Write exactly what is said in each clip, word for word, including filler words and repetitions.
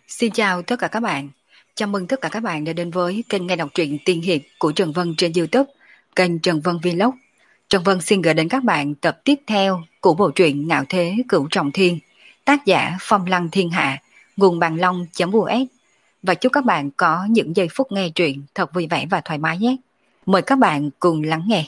Xin chào tất cả các bạn. Chào mừng tất cả các bạn đã đến với kênh nghe đọc truyện tiên hiệp của Trần Vân trên YouTube, kênh Trần Vân Vlog. Trần Vân xin gửi đến các bạn tập tiếp theo của bộ truyện Ngạo Thế Cửu Trọng Thiên, tác giả Phong Lăng Thiên Hạ, nguồn bàn long.us. Và chúc các bạn có những giây phút nghe truyện thật vui vẻ và thoải mái nhé. Mời các bạn cùng lắng nghe.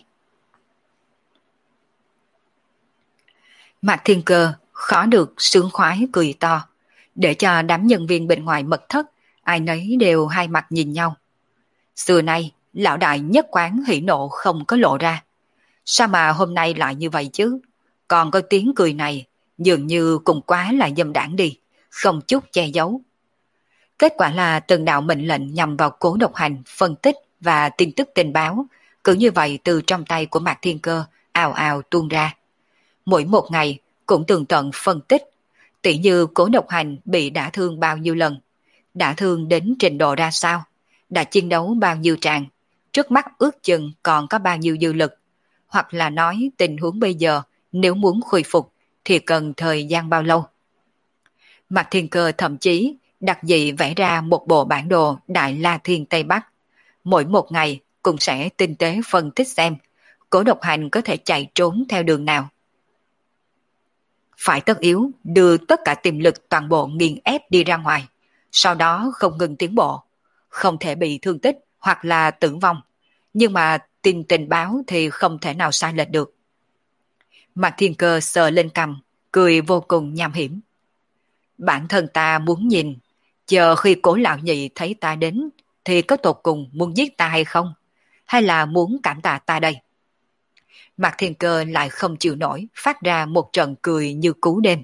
Mạc Thiên Cơ khó được sướng khoái cười to, để cho đám nhân viên bên ngoài mật thất, ai nấy đều hai mặt nhìn nhau. Xưa nay, lão đại nhất quán hỉ nộ không có lộ ra. Sao mà hôm nay lại như vậy chứ? Còn có tiếng cười này, dường như cũng quá là dâm đảng đi, không chút che giấu. Kết quả là từng đạo mệnh lệnh nhằm vào Cố Độc Hành, phân tích và tin tức tình báo, cứ như vậy từ trong tay của Mạc Thiên Cơ ào ào tuôn ra. Mỗi một ngày cũng tường tận phân tích, tỉ như Cố Độc Hành bị đả thương bao nhiêu lần, đả thương đến trình độ ra sao, đã chiến đấu bao nhiêu tràng, trước mắt ước chừng còn có bao nhiêu dư lực, hoặc là nói tình huống bây giờ nếu muốn khôi phục thì cần thời gian bao lâu. Mạc Thiên Cơ thậm chí đặc dị vẽ ra một bộ bản đồ Đại La Thiên Tây Bắc, mỗi một ngày cũng sẽ tinh tế phân tích xem Cố Độc Hành có thể chạy trốn theo đường nào. Phải tất yếu đưa tất cả tiềm lực toàn bộ nghiền ép đi ra ngoài, sau đó không ngừng tiến bộ, không thể bị thương tích hoặc là tử vong, nhưng mà tin tình báo thì không thể nào sai lệch được. Mạc Thiên Cơ sờ lên cằm, cười vô cùng nham hiểm. Bản thân ta muốn nhìn, chờ khi Cố lão nhị thấy ta đến thì có tột cùng muốn giết ta hay không, hay là muốn cảm tạ ta đây? Mạc Thiên Cơ lại không chịu nổi, phát ra một trận cười như cú đêm.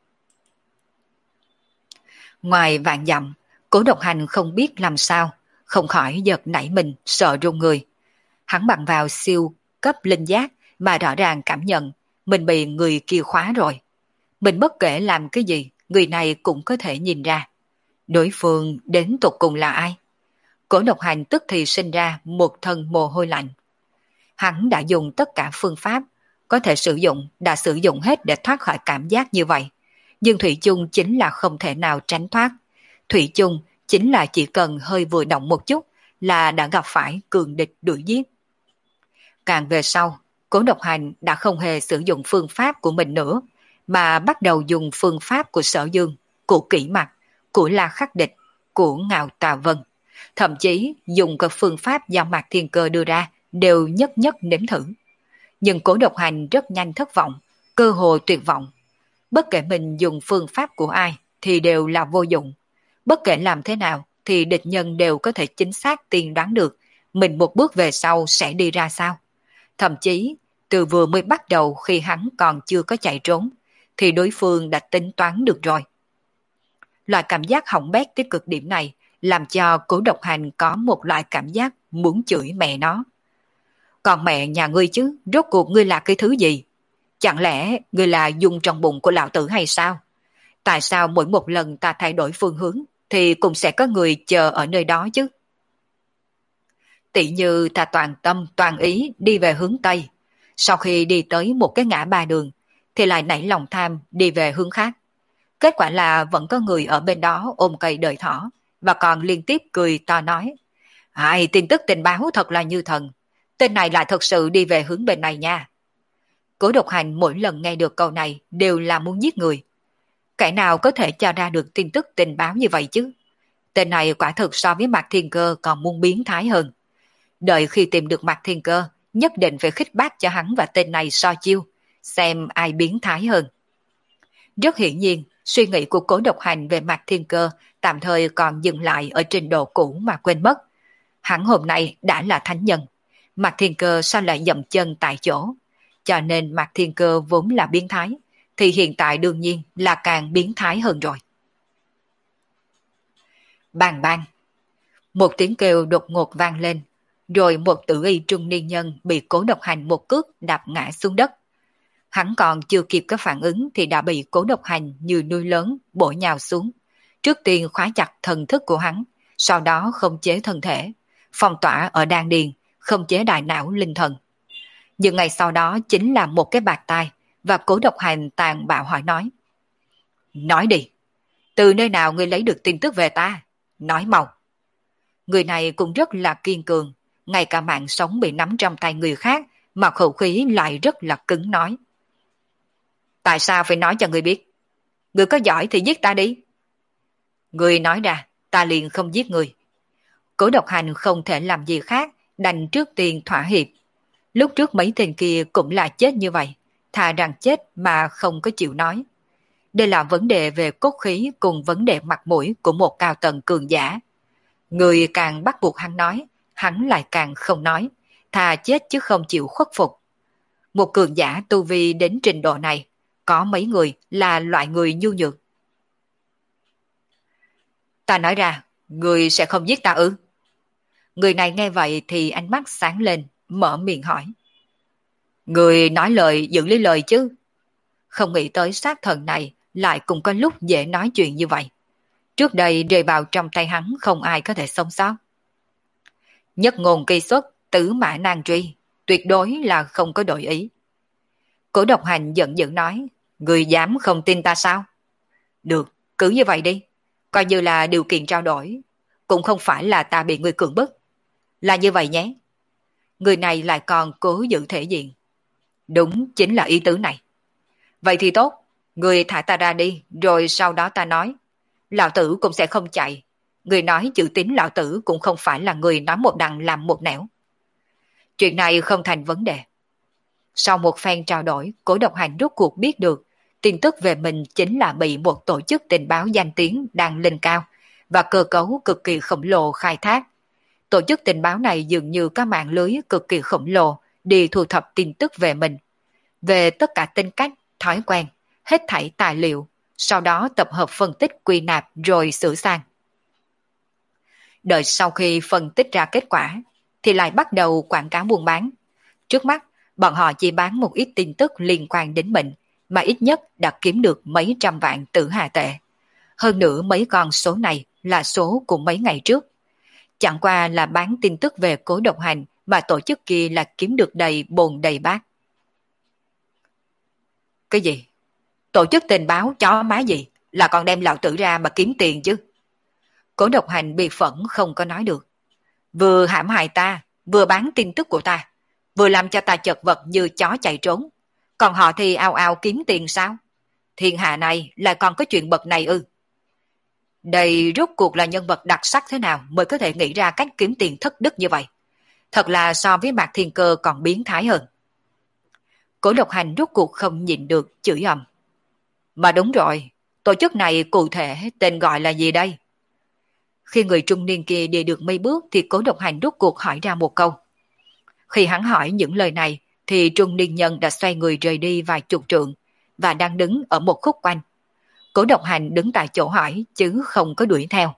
Ngoài vạn dặm, Cố Độc Hành không biết làm sao, không khỏi giật nảy mình, sợ run người. Hắn bằng vào siêu cấp linh giác mà rõ ràng cảm nhận mình bị người kia khóa rồi. Mình bất kể làm cái gì, người này cũng có thể nhìn ra. Đối phương đến tột cùng là ai? Cố Độc Hành tức thì sinh ra một thân mồ hôi lạnh. Hắn đã dùng tất cả phương pháp có thể sử dụng, đã sử dụng hết để thoát khỏi cảm giác như vậy. Nhưng Thủy chung chính là không thể nào tránh thoát. Thủy chung chính là chỉ cần hơi vừa động một chút là đã gặp phải cường địch đuổi giết. Càng về sau, Cố Độc Hành đã không hề sử dụng phương pháp của mình nữa, mà bắt đầu dùng phương pháp của Sở Dương, của Kỷ Mặc, của La Khắc Địch, của Ngạo Tà Vân. Thậm chí dùng các phương pháp do Mạc Thiên Cơ đưa ra đều nhất nhất nếm thử. Nhưng Cố Độc Hành rất nhanh thất vọng, cơ hồ tuyệt vọng. Bất kể mình dùng phương pháp của ai thì đều là vô dụng. Bất kể làm thế nào thì địch nhân đều có thể chính xác tiên đoán được mình một bước về sau sẽ đi ra sao. Thậm chí từ vừa mới bắt đầu khi hắn còn chưa có chạy trốn thì đối phương đã tính toán được rồi. Loại cảm giác hỏng bét tới cực điểm này làm cho Cố Độc Hành có một loại cảm giác muốn chửi mẹ nó. Còn mẹ nhà ngươi chứ, rốt cuộc ngươi là cái thứ gì? Chẳng lẽ ngươi là dung trong bụng của lão tử hay sao? Tại sao mỗi một lần ta thay đổi phương hướng thì cũng sẽ có người chờ ở nơi đó chứ? Tỷ như ta toàn tâm toàn ý đi về hướng Tây, sau khi đi tới một cái ngã ba đường thì lại nảy lòng tham đi về hướng khác. Kết quả là vẫn có người ở bên đó ôm cây đợi thỏ và còn liên tiếp cười to nói: ai, tin tức tình báo thật là như thần, tên này lại thật sự đi về hướng bên này nha. Cố Độc Hành mỗi lần nghe được câu này đều là muốn giết người. Kẻ nào có thể cho ra được tin tức tình báo như vậy chứ? Tên này quả thực so với Mạc Thiên Cơ còn muốn biến thái hơn. Đợi khi tìm được Mạc Thiên Cơ, nhất định phải khích bác cho hắn và tên này so chiêu, xem ai biến thái hơn. Rất hiển nhiên, suy nghĩ của Cố Độc Hành về Mạc Thiên Cơ tạm thời còn dừng lại ở trình độ cũ mà quên mất. Hắn hôm nay đã là thánh nhân, Mạc Thiên Cơ sao lại dậm chân tại chỗ? Cho nên Mạc Thiên Cơ vốn là biến thái, thì hiện tại đương nhiên là càng biến thái hơn rồi. Bang bang, một tiếng kêu đột ngột vang lên, rồi một tử y trung niên nhân bị Cố Độc Hành một cước đạp ngã xuống đất. Hắn còn chưa kịp có phản ứng thì đã bị Cố Độc Hành như núi lớn bổ nhào xuống. Trước tiên khóa chặt thần thức của hắn, sau đó khống chế thân thể, phong tỏa ở đan điền, khống chế đại não linh thần. Nhưng ngày sau đó chính là một cái bạt tai và Cố Độc Hành tàn bạo hỏi nói: nói đi, Từ nơi nào ngươi lấy được tin tức về ta? Nói mau. Người này cũng rất là kiên cường, ngay cả mạng sống bị nắm trong tay người khác mà khẩu khí lại rất là cứng nói. Tại sao phải nói cho ngươi biết? Ngươi có giỏi thì giết ta đi. Ngươi nói ra, ta liền không giết ngươi. Cố Độc Hành không thể làm gì khác, đành trước tiên thỏa hiệp. Lúc trước mấy tên kia cũng là chết như vậy, thà rằng chết mà không có chịu nói. Đây là vấn đề về cốt khí cùng vấn đề mặt mũi của một cao tầng cường giả. Người càng bắt buộc hắn nói, hắn lại càng không nói, thà chết chứ không chịu khuất phục. Một cường giả tu vi đến trình độ này, có mấy người là loại người nhu nhược. Ta nói ra, người sẽ không giết ta ư? Người này nghe vậy thì ánh mắt sáng lên, mở miệng hỏi. Người nói lời giữ lấy lời chứ. Không nghĩ tới sát thần này lại cũng có lúc dễ nói chuyện như vậy. Trước đây rơi vào trong tay hắn không ai có thể sống sót. Nhất ngôn kỳ xuất, tứ mã nan truy, tuyệt đối là không có đổi ý. Cổ Độc Hành giận dữ nói, người dám không tin ta sao? Được, cứ như vậy đi, coi như là điều kiện trao đổi, cũng không phải là ta bị người cưỡng bức. Là như vậy nhé. Người này lại còn cố giữ thể diện. Đúng chính là ý tứ này. Vậy thì tốt, người thả ta ra đi, rồi sau đó ta nói. Lão tử cũng sẽ không chạy. Người nói chữ tín lão tử cũng không phải là người nói một đằng làm một nẻo. Chuyện này không thành vấn đề. Sau một phen trao đổi, Cố Độc Hành rốt cuộc biết được tin tức về mình chính là bị một tổ chức tình báo danh tiếng đang lên cao và cơ cấu cực kỳ khổng lồ khai thác. Tổ chức tình báo này dường như có mạng lưới cực kỳ khổng lồ đi thu thập tin tức về mình, về tất cả tính cách, thói quen, hết thảy tài liệu, sau đó tập hợp phân tích quy nạp rồi sửa sang. Đợi sau khi phân tích ra kết quả, thì lại bắt đầu quảng cáo buôn bán. Trước mắt, bọn họ chỉ bán một ít tin tức liên quan đến mình, mà ít nhất đã kiếm được mấy trăm vạn tử hà tệ. Hơn nữa mấy con số này là số của mấy ngày trước. Chẳng qua là bán tin tức về Cố Độc Hành mà tổ chức kia là kiếm được đầy bồn đầy bát. Cái gì? Tổ chức tình báo chó má gì? Là còn đem lão tử ra mà kiếm tiền chứ? Cố Độc Hành bị phẫn không có nói được. Vừa hãm hại ta, vừa bán tin tức của ta, vừa làm cho ta chật vật như chó chạy trốn. Còn họ thì ao ao kiếm tiền sao? Thiên hạ này lại còn có chuyện bậc này ư? Đây rốt cuộc là nhân vật đặc sắc thế nào mới có thể nghĩ ra cách kiếm tiền thất đức như vậy? Thật là so với Mạc Thiên Cơ còn biến thái hơn. Cố Độc Hành rốt cuộc không nhịn được chửi ầm. Mà đúng rồi, tổ chức này cụ thể tên gọi là gì đây? Khi người trung niên kia đi được mấy bước thì Cố Độc Hành rốt cuộc hỏi ra một câu. Khi hắn hỏi những lời này thì trung niên nhân đã xoay người rời đi vài chục trượng và đang đứng ở một khúc quanh. Cố Độc Hành đứng tại chỗ hỏi chứ không có đuổi theo.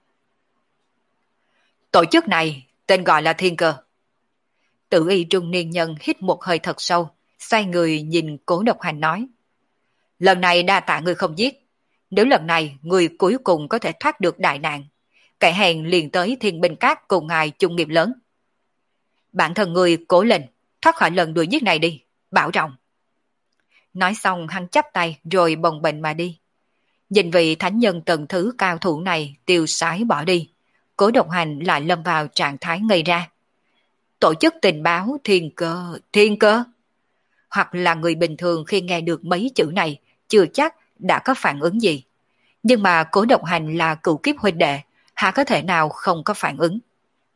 Tổ chức này tên gọi là Thiên Cơ. Tử y trung niên nhân hít một hơi thật sâu, xoay người nhìn Cố Độc Hành nói. Lần này đa tạ người không giết. Nếu lần này người cuối cùng có thể thoát được đại nạn, kẻ hèn liền tới Thiên Binh Các cùng ngài chung nghiệp lớn. Bản thân người cố lên, thoát khỏi lần đuổi giết này đi, bảo trọng. Nói xong hắn chắp tay rồi bồng bềnh mà đi. Nhìn vị thánh nhân tầng thứ cao thủ này tiêu sái bỏ đi, Cố Độc Hành lại lâm vào trạng thái ngây ra. Tổ chức tình báo Thiên Cơ, Thiên Cơ. Hoặc là người bình thường khi nghe được mấy chữ này chưa chắc đã có phản ứng gì. Nhưng mà Cố Độc Hành là cựu kiếp huynh đệ, há có thể nào không có phản ứng.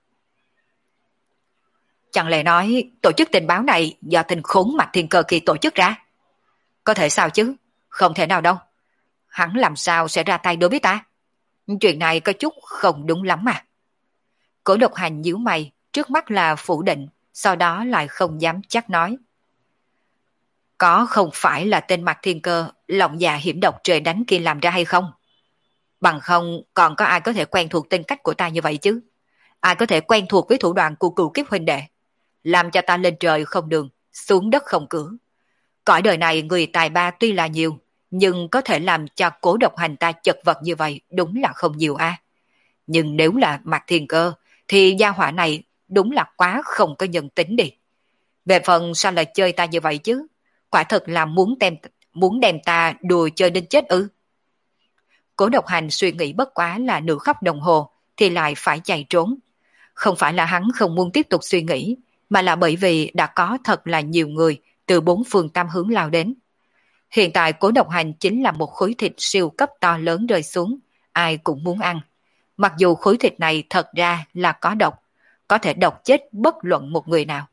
Chẳng lẽ nói tổ chức tình báo này do tình khốn Mạc Thiên Cơ kỳ tổ chức ra? Có thể sao chứ? Không thể nào đâu. Hắn làm sao sẽ ra tay đối với ta? Chuyện này có chút không đúng lắm mà. Cố Độc Hành nhíu mày, trước mắt là phủ định, sau đó lại không dám chắc nói. Có không phải là tên Mạc Thiên Cơ lòng dạ hiểm độc trời đánh kia làm ra hay không? Bằng không còn có ai có thể quen thuộc tính cách của ta như vậy chứ? Ai có thể quen thuộc với thủ đoạn của cựu kiếp huynh đệ? Làm cho ta lên trời không đường, xuống đất không cửa. Cõi đời này người tài ba tuy là nhiều, nhưng có thể làm cho Cố Độc Hành ta chật vật như vậy đúng là không nhiều a. Nhưng nếu là Mạc Thiên Cơ, thì gia hỏa này đúng là quá không có nhân tính đi. Về phần sao lại chơi ta như vậy chứ? Quả thật là muốn đem, muốn đem ta đùa chơi đến chết ư? Cố Độc Hành suy nghĩ bất quá là nửa khắc đồng hồ thì lại phải chạy trốn. Không phải là hắn không muốn tiếp tục suy nghĩ, mà là bởi vì đã có thật là nhiều người từ bốn phương tám hướng lao đến. Hiện tại Cố Độc Hành chính là một khối thịt siêu cấp to lớn rơi xuống, ai cũng muốn ăn. Mặc dù khối thịt này thật ra là có độc, có thể độc chết bất luận một người nào.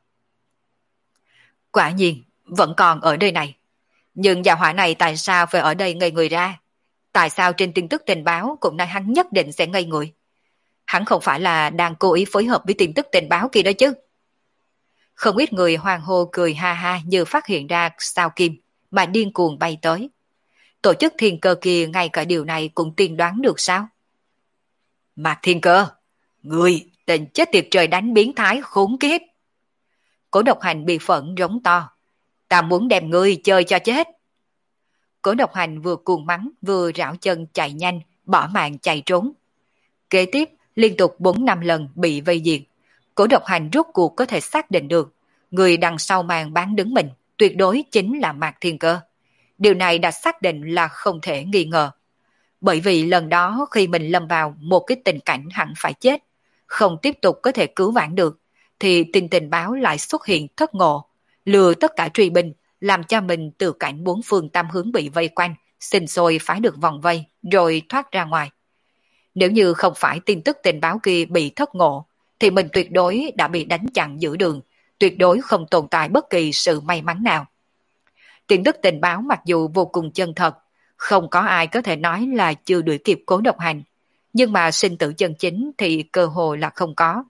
Quả nhiên, vẫn còn ở nơi này. Nhưng gia hỏa này tại sao phải ở đây ngây người ra? Tại sao trên tin tức tình báo cũng nói hắn nhất định sẽ ngây người? Hắn không phải là đang cố ý phối hợp với tin tức tình báo kia đó chứ? Không ít người hoang hô cười ha ha như phát hiện ra sao kim mà điên cuồng bay tới. Tổ chức thiên cơ kia ngay cả điều này cũng tiên đoán được sao? Mạc Thiên Cơ, người tình chết tiệt trời đánh biến thái khốn kiếp. Cố Độc Hành bị phẫn rống to. Ta muốn đem ngươi chơi cho chết. Cố Độc Hành vừa cuồng mắng vừa rảo chân chạy nhanh, bỏ mạng chạy trốn. Kế tiếp, liên tục bốn năm lần bị vây diệt. Cố Độc Hành rốt cuộc có thể xác định được, người đằng sau màn bán đứng mình tuyệt đối chính là Mạc Thiên Cơ. Điều này đã xác định là không thể nghi ngờ. Bởi vì lần đó khi mình lâm vào một cái tình cảnh hẳn phải chết, không tiếp tục có thể cứu vãn được, thì tin tình báo lại xuất hiện thất ngộ, lừa tất cả truy binh, làm cho mình từ cảnh bốn phương tám hướng bị vây quanh, sinh sôi phá được vòng vây, rồi thoát ra ngoài. Nếu như không phải tin tức tình báo kia bị thất ngộ, thì mình tuyệt đối đã bị đánh chặn giữa đường, tuyệt đối không tồn tại bất kỳ sự may mắn nào. Tin tức tình báo mặc dù vô cùng chân thật, không có ai có thể nói là chưa đuổi kịp Cố Độc Hành, nhưng mà sinh tử chân chính thì cơ hội là không có.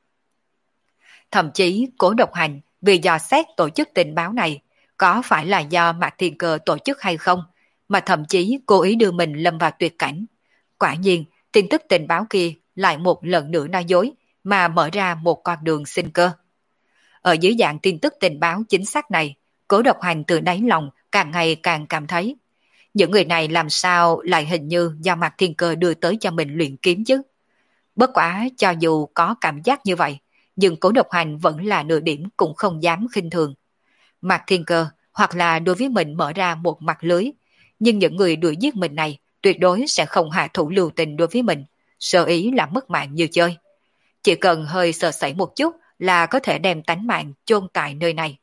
Thậm chí Cố Độc Hành vì dò xét tổ chức tình báo này có phải là do Mạc Thiên Cơ tổ chức hay không, mà thậm chí cố ý đưa mình lâm vào tuyệt cảnh. Quả nhiên, tin tức tình báo kia lại một lần nữa nói dối mà mở ra một con đường sinh cơ. Ở dưới dạng tin tức tình báo chính xác này, Cố Độc Hành từ đáy lòng càng ngày càng cảm thấy những người này làm sao lại hình như do Mạc Thiên Cơ đưa tới cho mình luyện kiếm chứ. Bất quá cho dù có cảm giác như vậy, nhưng Cố Độc Hành vẫn là nửa điểm cũng không dám khinh thường. Mạc Thiên Cơ hoặc là đối với mình mở ra một mặt lưới, nhưng những người đuổi giết mình này tuyệt đối sẽ không hạ thủ lưu tình đối với mình, sơ ý là mất mạng như chơi. Chỉ cần hơi sơ sẩy một chút là có thể đem tánh mạng chôn tại nơi này.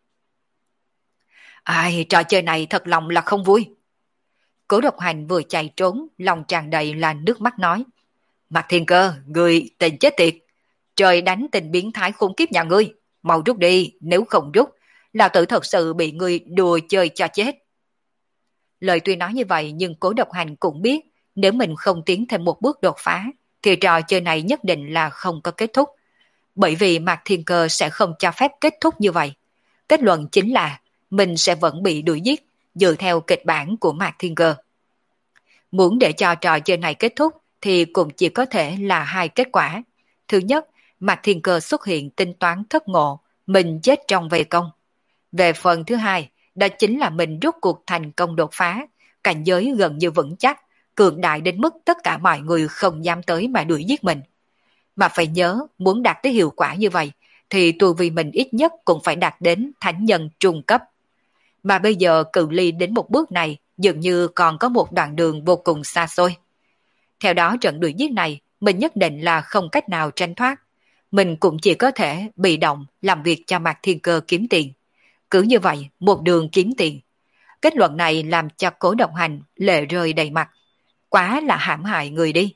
Ai, trò chơi này thật lòng là không vui. Cố Độc Hành vừa chạy trốn, lòng tràn đầy là nước mắt nói. Mạc Thiên Cơ, người tình chết tiệt. Trời đánh tình biến thái khủng khiếp nhà ngươi. Mau rút đi, nếu không rút, lão tử thật sự bị ngươi đùa chơi cho chết. Lời tuy nói như vậy nhưng Cố Độc Hành cũng biết nếu mình không tiến thêm một bước đột phá, thì trò chơi này nhất định là không có kết thúc. Bởi vì Mạc Thiên Cơ sẽ không cho phép kết thúc như vậy. Kết luận chính là mình sẽ vẫn bị đuổi giết, dựa theo kịch bản của Mạc Thiên Cơ. Muốn để cho trò chơi này kết thúc thì cũng chỉ có thể là hai kết quả. Thứ nhất, Mạc Thiên Cơ xuất hiện tính toán thất ngộ, mình chết trong vây công. Về phần thứ hai, đó chính là mình rút cuộc thành công đột phá, cảnh giới gần như vững chắc, cường đại đến mức tất cả mọi người không dám tới mà đuổi giết mình. Mà phải nhớ, muốn đạt tới hiệu quả như vậy, thì tu vi mình ít nhất cũng phải đạt đến thánh nhân trung cấp. Mà bây giờ cự ly đến một bước này dường như còn có một đoạn đường vô cùng xa xôi. Theo đó trận đuổi giết này mình nhất định là không cách nào tránh thoát. Mình cũng chỉ có thể bị động làm việc cho Mạc Thiên Cơ kiếm tiền. Cứ như vậy một đường kiếm tiền. Kết luận này làm cho Cố Độc Hành lệ rơi đầy mặt. Quá là hãm hại người đi.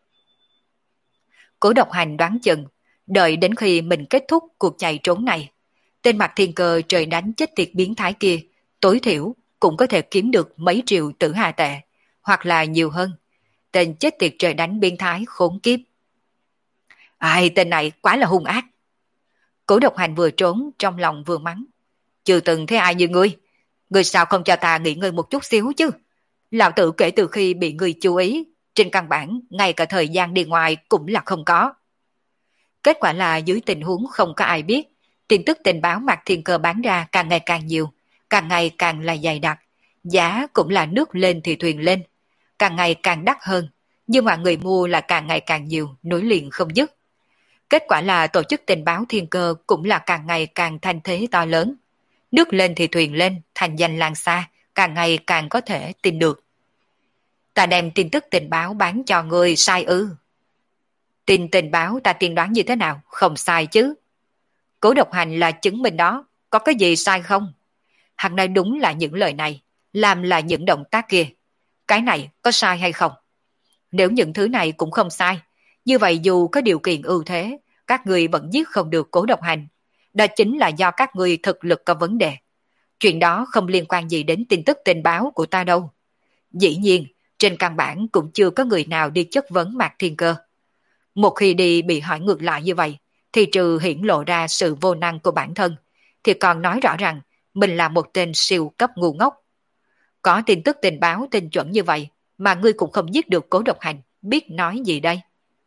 Cố Độc Hành đoán chừng, đợi đến khi mình kết thúc cuộc chạy trốn này, tên Mạc Thiên Cơ trời đánh chết tiệt biến thái kia, tối thiểu cũng có thể kiếm được mấy triệu tử hà tệ, hoặc là nhiều hơn. Tên chết tiệt trời đánh biến thái khốn kiếp. Ai, tên này quá là hung ác. Cố Độc Hành vừa trốn trong lòng vừa mắng. Chưa từng thấy ai như ngươi. Ngươi sao không cho ta nghỉ ngơi một chút xíu chứ? Lão tử kể từ khi bị ngươi chú ý, trên căn bản ngay cả thời gian đi ngoài cũng là không có. Kết quả là dưới tình huống không có ai biết, tin tức tình báo Mạc Thiên Cơ bán ra càng ngày càng nhiều, càng ngày càng là dày đặc, giá cũng là nước lên thì thuyền lên, càng ngày càng đắt hơn, nhưng mà người mua là càng ngày càng nhiều, nối liền không dứt. Kết quả là tổ chức tình báo Thiên Cơ cũng là càng ngày càng thanh thế to lớn. Nước lên thì thuyền lên, thành danh lan xa, càng ngày càng có thể tin được. Ta đem tin tức tình báo bán cho ngươi sai ư? Tin tình báo ta tiên đoán như thế nào? Không sai chứ. Cố Độc Hành là chứng minh đó, có cái gì sai không? Hắn nói đúng là những lời này, làm là những động tác kia. Cái này có sai hay không? Nếu những thứ này cũng không sai, như vậy dù có điều kiện ưu thế, các người vẫn giết không được Cố Độc Hành. Đó chính là do các người thực lực có vấn đề. Chuyện đó không liên quan gì đến tin tức tình báo của ta đâu. Dĩ nhiên, trên căn bản cũng chưa có người nào đi chất vấn Mạc Thiên Cơ. Một khi đi bị hỏi ngược lại như vậy, thì trừ hiển lộ ra sự vô năng của bản thân, thì còn nói rõ rằng mình là một tên siêu cấp ngu ngốc. Có tin tức tình báo tinh chuẩn như vậy, mà ngươi cũng không giết được Cố Độc Hành, biết nói gì đây?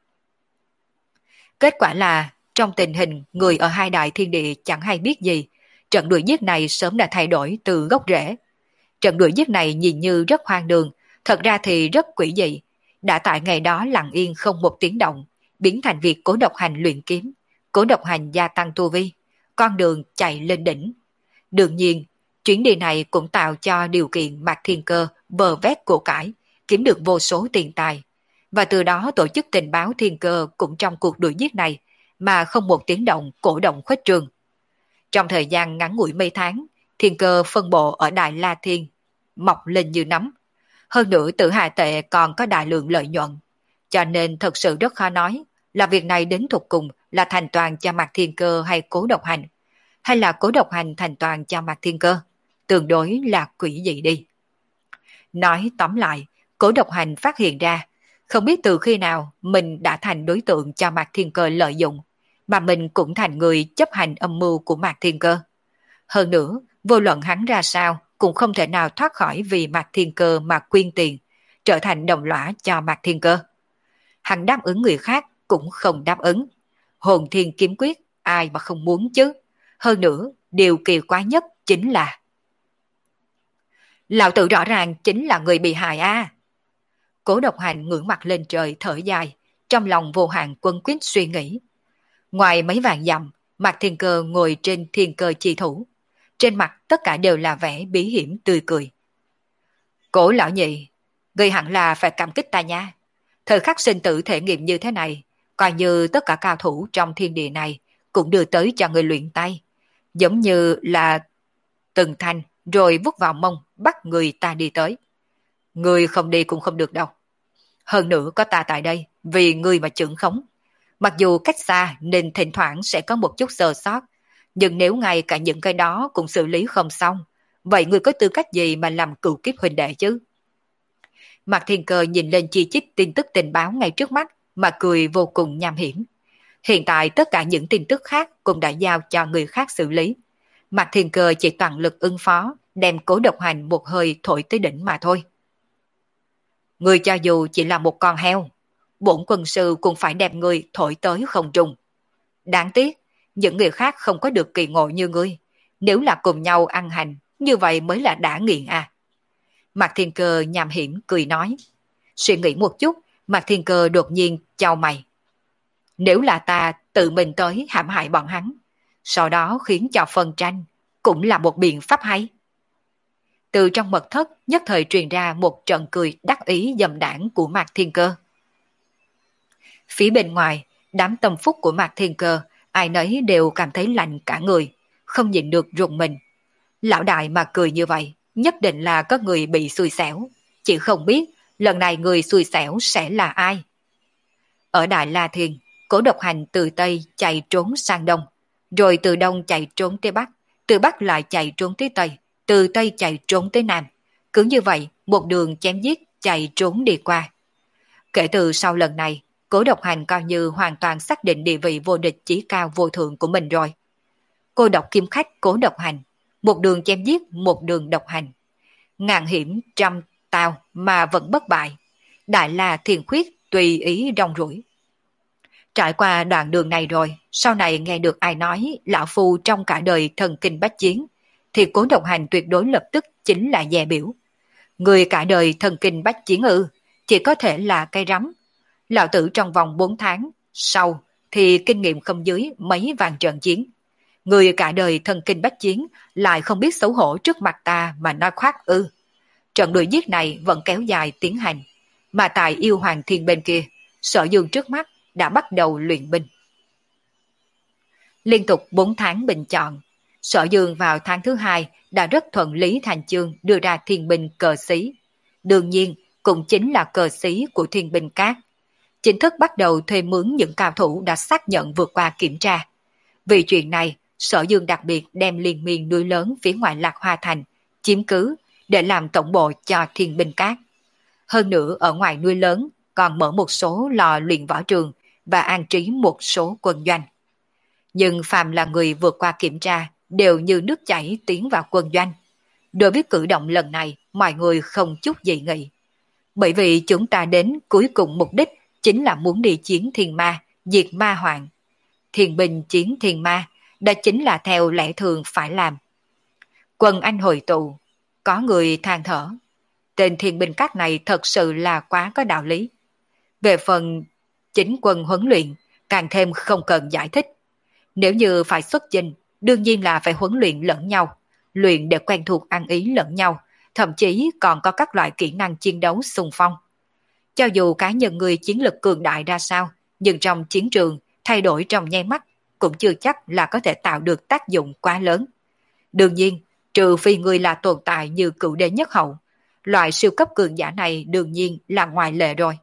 Kết quả là, trong tình hình người ở hai đại thiên địa chẳng hay biết gì, trận đuổi giết này sớm đã thay đổi từ gốc rễ. Trận đuổi giết này nhìn như rất hoang đường, thật ra thì rất quỷ dị, đã tại ngày đó lặng yên không một tiếng động, biến thành việc Cố Độc Hành luyện kiếm, Cố Độc Hành gia tăng tu vi, con đường chạy lên đỉnh. Đương nhiên, chuyến đi này cũng tạo cho điều kiện Mạc Thiên Cơ vơ vét của cải, kiếm được vô số tiền tài. Và từ đó tổ chức tình báo Thiên Cơ cũng trong cuộc đuổi giết này mà không một tiếng động cổ động khuếch trương. Trong thời gian ngắn ngủi mấy tháng, Thiên Cơ phân bộ ở Đại La Thiên mọc lên như nấm. Hơn nữa Tử Hà Tệ còn có đại lượng lợi nhuận. Cho nên thật sự rất khó nói là việc này đến thuộc cùng là thành toàn cho Mạc Thiên Cơ hay Cố Độc Hành, hay là Cố Độc Hành thành toàn cho Mạc Thiên Cơ, tương đối là quỷ dị đi. Nói tóm lại, Cố Độc Hành phát hiện ra, không biết từ khi nào mình đã thành đối tượng cho Mạc Thiên Cơ lợi dụng, mà mình cũng thành người chấp hành âm mưu của Mạc Thiên Cơ. Hơn nữa, vô luận hắn ra sao, cũng không thể nào thoát khỏi vì Mạc Thiên Cơ mà quyên tiền, trở thành đồng lõa cho Mạc Thiên Cơ. Hắn đáp ứng người khác cũng không đáp ứng. Hồn Thiên Kiếm Quyết, ai mà không muốn chứ. Hơn nữa, điều kỳ quái nhất chính là lão tử rõ ràng chính là người bị hại a. À. Cố Độc Hành ngưỡng mặt lên trời thở dài, trong lòng vô hạn quân quyết suy nghĩ. Ngoài mấy vạn dặm, Mạc Thiên Cơ ngồi trên thiên cơ chi thủ. Trên mặt tất cả đều là vẻ bí hiểm tươi cười. Cố lão nhị, ngươi hẳn là phải cảm kích ta nha. Thời khắc sinh tử thể nghiệm như thế này, coi như tất cả cao thủ trong thiên địa này cũng đưa tới cho người luyện tay. Giống như là từng thanh rồi vút vào mông bắt người ta đi tới. Người không đi cũng không được đâu. Hơn nữa có ta tại đây vì người mà trưởng khống. Mặc dù cách xa nên thỉnh thoảng sẽ có một chút sơ sót, nhưng nếu ngay cả những cái đó cũng xử lý không xong, vậy người có tư cách gì mà làm cựu kiếp huynh đệ chứ? Mạc Thiên Cơ nhìn lên chi chít tin tức tình báo ngay trước mắt mà cười vô cùng nham hiểm. Hiện tại tất cả những tin tức khác cũng đã giao cho người khác xử lý. Mạc Thiên Cơ chỉ toàn lực ứng phó, đem Cố Độc Hành một hơi thổi tới đỉnh mà thôi. Người cho dù chỉ là một con heo, bổn quân sư cũng phải đem người thổi tới không trung. Đáng tiếc, những người khác không có được kỳ ngộ như ngươi. Nếu là cùng nhau ăn hành, như vậy mới là đã nghiện à. Mạc Thiên Cơ nham hiểm cười nói. Suy nghĩ một chút, Mạc Thiên Cơ đột nhiên chau mày. Nếu là ta tự mình tới hãm hại bọn hắn, sau đó khiến cho phân tranh, cũng là một biện pháp hay. Từ trong mật thất nhất thời truyền ra một trận cười đắc ý dầm đảng của Mạc Thiên Cơ. Phía bên ngoài, đám tâm phúc của Mạc Thiên Cơ, ai nấy đều cảm thấy lạnh cả người, không nhịn được rùng mình. Lão đại mà cười như vậy, nhất định là có người bị xui xẻo, chỉ không biết lần này người xui xẻo sẽ là ai. Ở Đại La Thiên, Cố Độc Hành từ Tây chạy trốn sang Đông, rồi từ Đông chạy trốn tới Bắc, từ Bắc lại chạy trốn tới Tây, từ Tây chạy trốn tới Nam. Cứ như vậy, một đường chém giết chạy trốn đi qua. Kể từ sau lần này, Cố Độc Hành coi như hoàn toàn xác định địa vị vô địch chí cao vô thượng của mình rồi. Cô độc kiếm khách Cố Độc Hành, một đường chém giết, một đường độc hành. Ngàn hiểm trăm tao mà vẫn bất bại. Đại La Thiên Khuyết tùy ý rong ruổi. Trải qua đoạn đường này rồi, sau này nghe được ai nói lão phu trong cả đời thần kinh bách chiến, thì Cố Độc Hành tuyệt đối lập tức chính là dè biểu. Người cả đời thần kinh bách chiến ư, chỉ có thể là cây rắm. Lão tử trong vòng bốn tháng, sau thì kinh nghiệm không dưới mấy vạn trận chiến. Người cả đời thần kinh bách chiến lại không biết xấu hổ trước mặt ta mà nói khoác ư. Trận đuổi giết này vẫn kéo dài tiến hành. mà tại yêu hoàng thiên bên kia, Sở Dương trước mắt đã bắt đầu luyện binh. Liên tục bốn tháng bình chọn, Sở Dương vào tháng thứ hai đã rất thuận lý thành chương đưa ra thiên binh cờ xí. Đương nhiên, cũng chính là cờ xí của thiên binh cát. Chính thức bắt đầu thuê mướn những cao thủ đã xác nhận vượt qua kiểm tra. Vì chuyện này, Sở Dương đặc biệt đem liên miên núi lớn phía ngoài Lạc Hoa Thành chiếm cứ để làm tổng bộ cho thiên binh cát. Hơn nữa ở ngoài núi lớn còn mở một số lò luyện võ trường và an trí một số quân doanh. Nhưng phàm là người vượt qua kiểm tra đều như nước chảy tiến vào quân doanh. Đối với cử động lần này, mọi người không chút dị nghị. Bởi vì chúng ta đến cuối cùng mục đích chính là muốn đi chiến thiên ma, diệt ma hoạn. Thiên binh chiến thiên ma, đó chính là theo lẽ thường phải làm. Quân Anh hội tụ, có người than thở. Tên thiên binh các này thật sự là quá có đạo lý. Về phần chính quân huấn luyện, càng thêm không cần giải thích. Nếu như phải xuất chinh, đương nhiên là phải huấn luyện lẫn nhau, luyện để quen thuộc ăn ý lẫn nhau, thậm chí còn có các loại kỹ năng chiến đấu xung phong. Cho dù cá nhân người chiến lực cường đại ra sao, nhưng trong chiến trường, thay đổi trong nháy mắt cũng chưa chắc là có thể tạo được tác dụng quá lớn. Đương nhiên, trừ phi người là tồn tại như cựu đế nhất hậu, loại siêu cấp cường giả này đương nhiên là ngoại lệ rồi.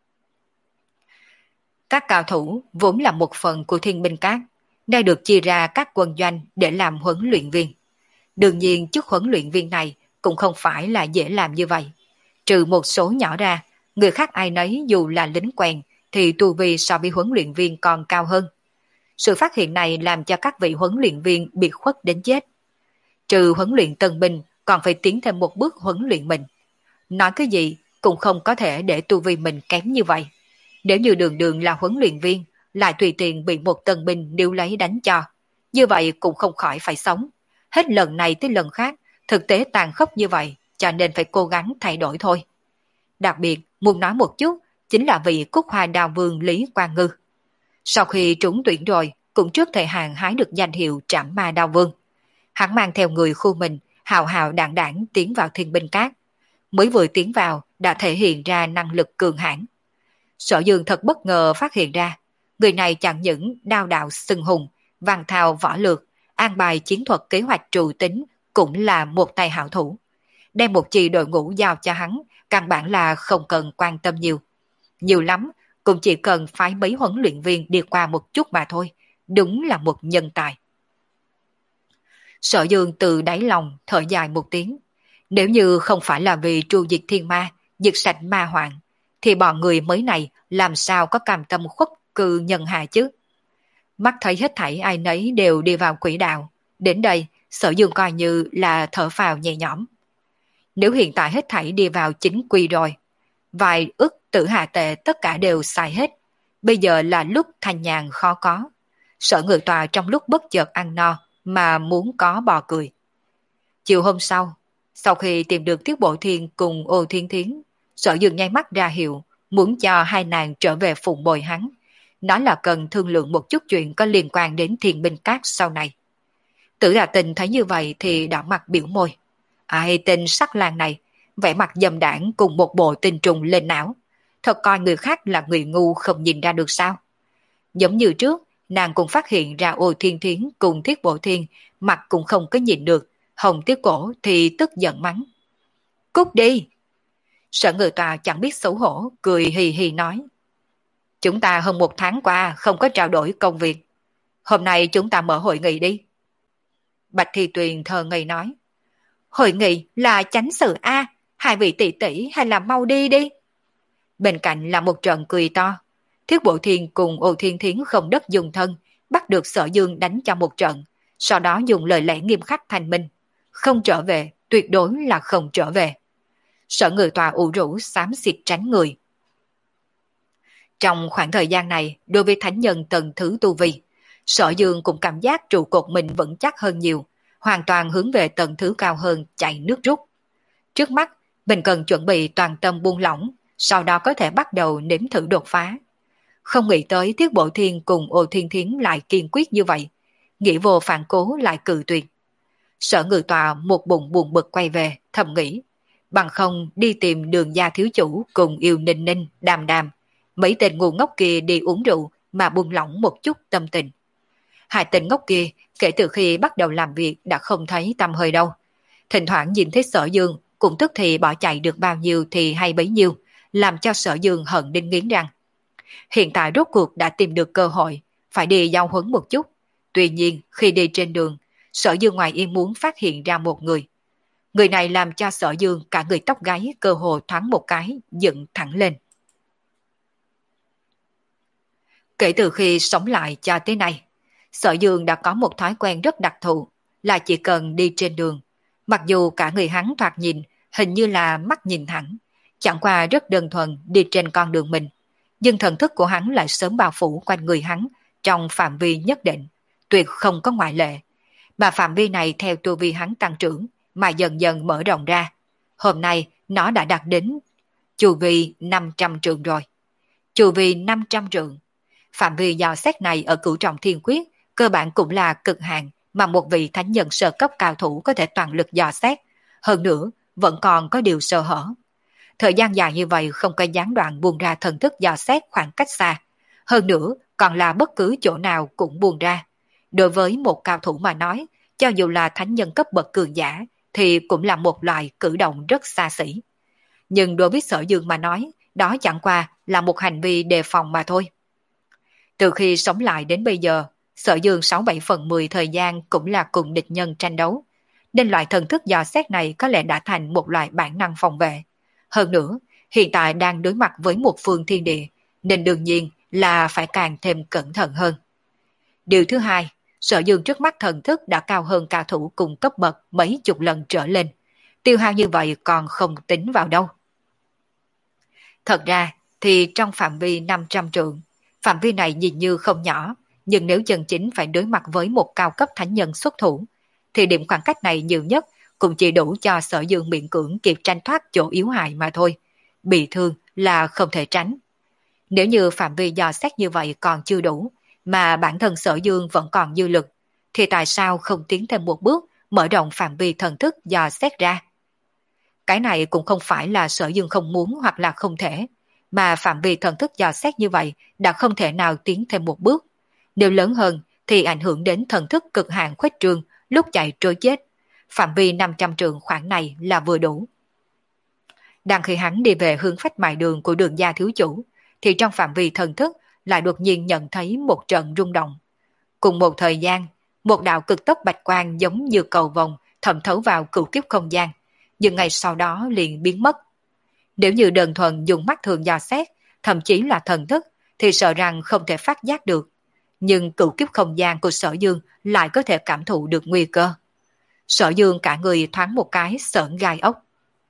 Các cao thủ vốn là một phần của thiên binh cát, đã được chia ra các quân doanh để làm huấn luyện viên. Đương nhiên chức huấn luyện viên này cũng không phải là dễ làm như vậy. Trừ một số nhỏ ra, người khác ai nấy dù là lính quèn thì tu vi so với huấn luyện viên còn cao hơn. Sự phát hiện này làm cho các vị huấn luyện viên bị khuất đến chết. Trừ huấn luyện tân binh còn phải tiến thêm một bước huấn luyện mình. Nói cái gì cũng không có thể để tu vi mình kém như vậy. Nếu như đường đường là huấn luyện viên, lại tùy tiện bị một tân binh níu lấy đánh cho, như vậy cũng không khỏi phải sống. Hết lần này tới lần khác, thực tế tàn khốc như vậy, cho nên phải cố gắng thay đổi thôi. Đặc biệt, muốn nói một chút, chính là vị Cúc Hoa Đao Vương Lý Quang Ngư. Sau khi trúng tuyển rồi, cũng trước thời hạn hái được danh hiệu Trảm Ma Đao Vương. Hắn mang theo người khu mình, hào hào đảng đảng tiến vào thiên binh cát. Mới vừa tiến vào, đã thể hiện ra năng lực cường hãn. Sở Dương thật bất ngờ phát hiện ra, người này chẳng những đao đạo xưng hùng, văn thao võ lược, an bài chiến thuật kế hoạch trụ tính, cũng là một tay hảo thủ. Đem một chi đội ngũ giao cho hắn, căn bản là không cần quan tâm nhiều. Nhiều lắm, cũng chỉ cần phái mấy huấn luyện viên đi qua một chút mà thôi, đúng là một nhân tài. Sở Dương từ đáy lòng thở dài một tiếng. Nếu như không phải là vì tru diệt thiên ma, diệt sạch ma hoạn, thì bọn người mới này làm sao có cam tâm khuất cư nhân hạ chứ? Mắt thấy hết thảy ai nấy đều đi vào quỹ đạo. Đến đây, Sở Dương coi như là thở phào nhẹ nhõm. Nếu hiện tại hết thảy đi vào chính quy rồi, vài ức tử hạ tệ tất cả đều xài hết. Bây giờ là lúc thanh nhàn khó có. Sở Ngự Tòa trong lúc bất chợt ăn no mà muốn có bò cười. Chiều hôm sau, sau khi tìm được Tiết Bộ Thiên cùng Ô Thiên Thiến, Sở Dương nháy mắt ra hiệu muốn cho hai nàng trở về phụng bồi hắn. Nói là cần thương lượng một chút chuyện có liên quan đến thiên binh cát sau này. Tử Đà Tình thấy như vậy thì đỏ mặt biểu môi. Ai tên sắc lang này, vẻ mặt dâm đảng cùng một bộ tinh trùng lên não. Thật coi người khác là người ngu không nhìn ra được sao. Giống như trước, nàng cũng phát hiện ra Ô Thiên Thiến cùng Thiết Bộ Thiên mặt cũng không có nhìn được. Hồng Tiết Cổ thì tức giận mắng. Cút đi! Sở Ngự Tòa chẳng biết xấu hổ, cười hì hì nói. Chúng ta hơn một tháng qua không có trao đổi công việc. Hôm nay chúng ta mở hội nghị đi. Bạch Thi Tuyền thờ ngây nói. Hội nghị là chánh sự A, hai vị tỷ tỷ hay là mau đi đi. Bên cạnh là một trận cười to. Thiết Bộ Thiên cùng Ô Thiên Thiến không đất dùng thân, bắt được Sở Dương đánh cho một trận, sau đó dùng lời lẽ nghiêm khắc thanh minh. Không trở về, tuyệt đối là không trở về. Sở Ngự Tòa ủ rũ xám xịt tránh người. Trong khoảng thời gian này, đối với thánh nhân tầng thứ tu vi, Sở Dương cũng cảm giác trụ cột mình vững chắc hơn nhiều, hoàn toàn hướng về tầng thứ cao hơn chạy nước rút. Trước mắt, mình cần chuẩn bị toàn tâm buông lỏng, sau đó có thể bắt đầu nếm thử đột phá. Không nghĩ tới Thiết Bộ Thiên cùng Ô Thiên Thiến lại kiên quyết như vậy, nghĩ vô phản cố lại cự tuyệt. Sở Ngự Tòa một bụng buồn bực quay về, thầm nghĩ, Bằng không đi tìm Đường gia thiếu chủ cùng Yêu Ninh Ninh, Đàm Đàm, mấy tên ngu ngốc kia đi uống rượu mà buông lỏng một chút tâm tình. Hai tên ngốc kia kể từ khi bắt đầu làm việc đã không thấy tăm hơi đâu. Thỉnh thoảng nhìn thấy Sở Dương cũng tức thì bỏ chạy được bao nhiêu thì hay bấy nhiêu, làm cho Sở Dương hận đến nghiến răng. Hiện tại rốt cuộc đã tìm được cơ hội, phải đi giao huấn một chút. Tuy nhiên khi đi trên đường, Sở Dương ngoài ý muốn phát hiện ra một người. Người này làm cho Sở Dương cả người tóc gáy cơ hồ thoáng một cái, dựng thẳng lên. Kể từ khi sống lại cho tới nay, Sở Dương đã có một thói quen rất đặc thù, là chỉ cần đi trên đường. Mặc dù cả người hắn thoạt nhìn, hình như là mắt nhìn thẳng, chẳng qua rất đơn thuần đi trên con đường mình. Nhưng thần thức của hắn lại sớm bao phủ quanh người hắn trong phạm vi nhất định, tuyệt không có ngoại lệ. Mà phạm vi này theo tu vi hắn tăng trưởng, mà dần dần mở rộng ra. Hôm nay nó đã đạt đến chu vi năm trăm trượng rồi. Chu vi năm trăm trượng. Phạm vi dò xét này ở Cửu Trọng Thiên Quyết cơ bản cũng là cực hạn mà một vị thánh nhân sơ cấp cao thủ có thể toàn lực dò xét. Hơn nữa, vẫn còn có điều sơ hở. Thời gian dài như vậy không có gián đoạn buông ra thần thức dò xét khoảng cách xa. Hơn nữa, còn là bất cứ chỗ nào cũng buông ra. Đối với một cao thủ mà nói, cho dù là thánh nhân cấp bậc cường giả, thì cũng là một loại cử động rất xa xỉ. Nhưng đối với Sở Dương mà nói, đó chẳng qua là một hành vi đề phòng mà thôi. Từ khi sống lại đến bây giờ, Sở Dương sáu bảy phần mười thời gian cũng là cùng địch nhân tranh đấu. Nên loại thần thức dò xét này có lẽ đã thành một loại bản năng phòng vệ. Hơn nữa, hiện tại đang đối mặt với một phương thiên địa, nên đương nhiên là phải càng thêm cẩn thận hơn. Điều thứ hai, Sở Dương trước mắt thần thức đã cao hơn cao thủ cùng cấp bậc mấy chục lần trở lên. Tiêu hao như vậy còn không tính vào đâu. Thật ra thì trong phạm vi năm trăm trượng, phạm vi này nhìn như không nhỏ, nhưng nếu chân chính phải đối mặt với một cao cấp thánh nhân xuất thủ, thì điểm khoảng cách này nhiều nhất cũng chỉ đủ cho Sở Dương miễn cưỡng kịp tranh thoát chỗ yếu hại mà thôi. Bị thương là không thể tránh. Nếu như phạm vi dò xét như vậy còn chưa đủ, mà bản thân Sở Dương vẫn còn dư lực, thì tại sao không tiến thêm một bước mở rộng phạm vi thần thức dò xét ra? Cái này cũng không phải là Sở Dương không muốn hoặc là không thể, mà phạm vi thần thức dò xét như vậy đã không thể nào tiến thêm một bước. Nếu lớn hơn thì ảnh hưởng đến thần thức cực hạn khuếch trương lúc chạy trôi chết. Phạm vi năm trăm trượng khoảng này là vừa đủ. Đang khi hắn đi về hướng phách mại đường của Đường gia thiếu chủ, thì trong phạm vi thần thức lại đột nhiên nhận thấy một trận rung động. Cùng một thời gian, một đạo cực tốc bạch quang giống như cầu vồng thẩm thấu vào cửu kiếp không gian, nhưng ngay sau đó liền biến mất. Nếu như đơn thuần dùng mắt thường dò xét, thậm chí là thần thức, thì sợ rằng không thể phát giác được. Nhưng cửu kiếp không gian của Sở Dương lại có thể cảm thụ được nguy cơ. Sở Dương cả người thoáng một cái sởn gai ốc.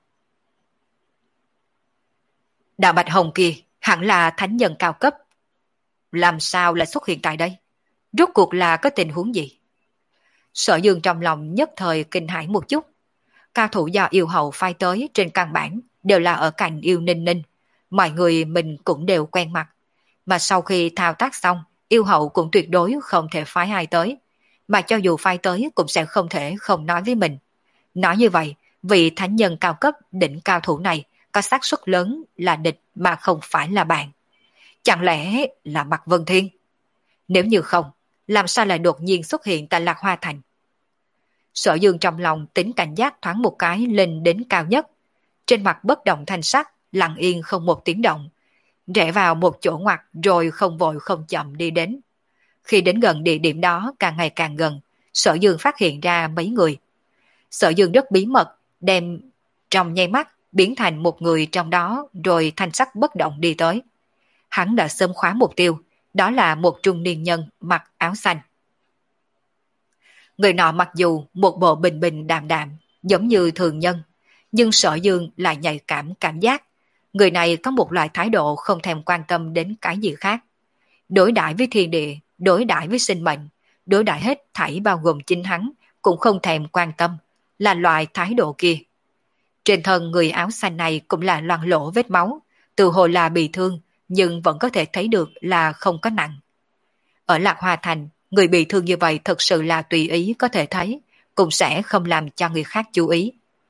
Đạo Bạch Hồng kia hẳn là thánh nhân cao cấp. Làm sao lại xuất hiện tại đây? Rốt cuộc là có tình huống gì? Sở Dương trong lòng nhất thời kinh hãi một chút. Cao thủ do yêu hậu phái tới trên căn bản đều là ở cạnh Yêu Ninh Ninh. Mọi người mình cũng đều quen mặt. Mà sau khi thao tác xong, yêu hậu cũng tuyệt đối không thể phái ai tới. Mà cho dù phái tới cũng sẽ không thể không nói với mình. Nói như vậy, vị thánh nhân cao cấp đỉnh cao thủ này có xác suất lớn là địch mà không phải là bạn. Chẳng lẽ là Mạc Vân Thiên? Nếu như không, làm sao lại đột nhiên xuất hiện tại Lạc Hoa Thành? Sở Dương trong lòng tính cảnh giác thoáng một cái lên đến cao nhất. Trên mặt bất động thanh sắc, lặng yên không một tiếng động. Rẽ vào một chỗ ngoặt rồi không vội không chậm đi đến. Khi đến gần địa điểm đó càng ngày càng gần, Sở Dương phát hiện ra mấy người. Sở Dương rất bí mật, đem trong nháy mắt biến thành một người trong đó rồi thanh sắc bất động đi tới. Hắn đã sớm khóa mục tiêu, đó là một trung niên nhân mặc áo xanh. Người nọ mặc dù một bộ bình bình đạm đạm, giống như thường nhân, nhưng Sở Dương lại nhạy cảm cảm giác. Người này có một loại thái độ không thèm quan tâm đến cái gì khác. Đối đãi với thiên địa, đối đãi với sinh mệnh, đối đãi hết thảy bao gồm chính hắn, cũng không thèm quan tâm, là loại thái độ kia. Trên thân người áo xanh này cũng là loang lỗ vết máu, từ hồi là bị thương, nhưng vẫn có thể thấy được là không có nặng. Ở Lạc Hoa Thành, người bị thương như vậy thật sự là tùy ý có thể thấy, cũng sẽ không làm cho người khác chú ý.